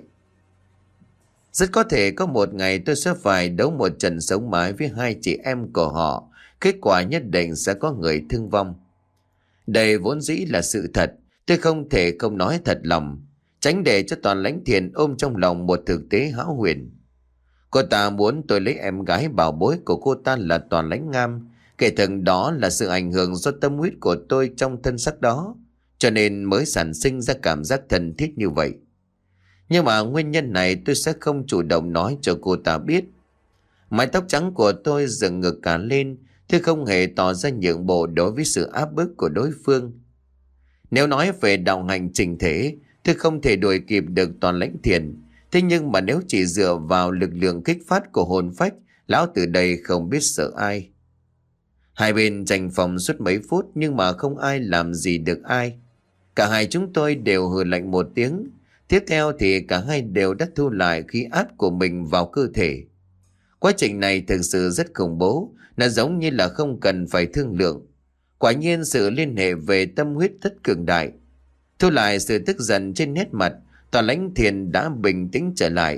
Rất có thể có một ngày tôi sẽ phải đấu một trận sống mái với hai chị em của họ. Kết quả nhất định sẽ có người thương vong. Đây vốn dĩ là sự thật, tôi không thể không nói thật lòng, tránh để cho Toàn Lãnh Thiền ôm trong lòng một thực tế hão huyền. Cô ta muốn tôi lấy em gái bảo bối của cô ta là Toàn Lãnh Ngam. Kể từng đó là sự ảnh hưởng do tâm huyết của tôi trong thân xác đó, cho nên mới sản sinh ra cảm giác thân thiết như vậy. Nhưng mà nguyên nhân này tôi sẽ không chủ động nói cho cô ta biết. Mái tóc trắng của tôi dựng ngược cả lên, tôi không hề tỏ ra nhượng bộ đối với sự áp bức của đối phương. Nếu nói về đạo hành trình thể, tôi không thể đuổi kịp được Toàn Lãnh Thiền. Thế nhưng mà nếu chỉ dựa vào lực lượng kích phát của hồn phách, lão từ đây không biết sợ ai. Hai bên tranh phòng suốt mấy phút nhưng mà không ai làm gì được ai. Cả hai chúng tôi đều hừ lạnh một tiếng. Tiếp theo thì cả hai đều đã thu lại khí áp của mình vào cơ thể. Quá trình này thực sự rất khủng bố, nó giống như là không cần phải thương lượng. Quả nhiên sự liên hệ về tâm huyết rất cường đại. Thu lại sự tức giận trên nét mặt, Toàn Lãnh Thiền đã bình tĩnh trở lại.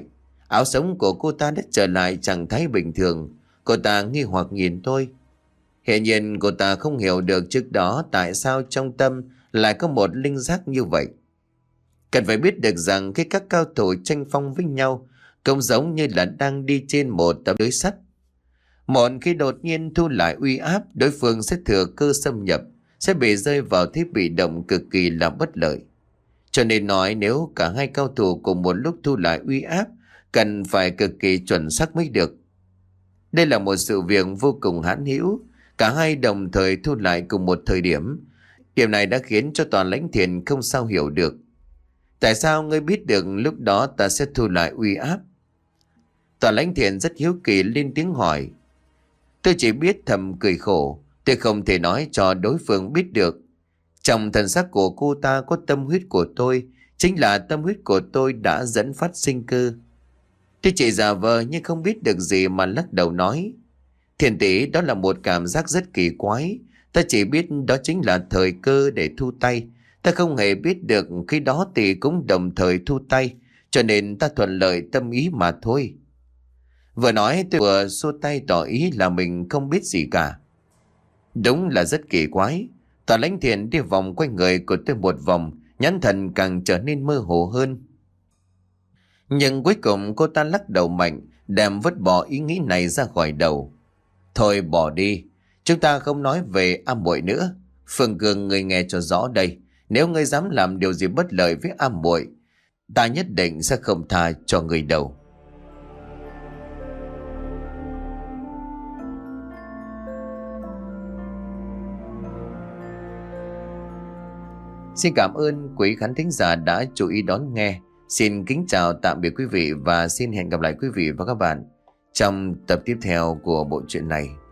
Áo sống của cô ta đã trở lại trạng thái bình thường. Cô ta nghi hoặc nhìn tôi. Hiện nhiên cô ta không hiểu được trước đó tại sao trong tâm lại có một linh giác như vậy. Cần phải biết được rằng khi các cao thủ tranh phong với nhau, cũng giống như là đang đi trên một tấm lưới sắt. Một khi đột nhiên thu lại uy áp, đối phương sẽ thừa cơ xâm nhập, sẽ bị rơi vào thế bị động cực kỳ là bất lợi. Cho nên nói nếu cả hai cao thủ cùng một lúc thu lại uy áp, cần phải cực kỳ chuẩn xác mới được. Đây là một sự việc vô cùng hãn hữu, cả hai đồng thời thu lại cùng một thời điểm. Điểm này đã khiến cho Toàn Lãnh Thiền không sao hiểu được. Tại sao ngươi biết được lúc đó ta sẽ thu lại uy áp? Toàn Lãnh Thiền rất hiếu kỳ lên tiếng hỏi. Tôi chỉ biết thầm cười khổ, tôi không thể nói cho đối phương biết được. Trong thần sắc của cô ta có tâm huyết của tôi, chính là tâm huyết của tôi đã dẫn phát sinh cơ. Tôi chỉ giả vờ nhưng không biết được gì mà lắc đầu nói. Thiền tỷ, đó là một cảm giác rất kỳ quái. Ta chỉ biết đó chính là thời cơ để thu tay. Ta không hề biết được khi đó tỷ cũng đồng thời thu tay, cho nên ta thuận lợi tâm ý mà thôi. Vừa nói tôi vừa xua tay tỏ ý là mình không biết gì cả. Đúng là rất kỳ quái. Tòa Lãnh Thiền đi vòng quanh người của tôi một vòng, nhãn thần càng trở nên mơ hồ hơn. Nhưng cuối cùng cô ta lắc đầu mạnh, đem vứt bỏ ý nghĩ này ra khỏi đầu. Thôi bỏ đi, chúng ta không nói về A Muội nữa. Phương Cương, người nghe cho rõ đây, nếu ngươi dám làm điều gì bất lợi với A Muội, ta nhất định sẽ không tha cho người đâu. Xin cảm ơn quý khán thính giả đã chú ý đón nghe. Xin kính chào tạm biệt quý vị và xin hẹn gặp lại quý vị và các bạn trong tập tiếp theo của bộ truyện này.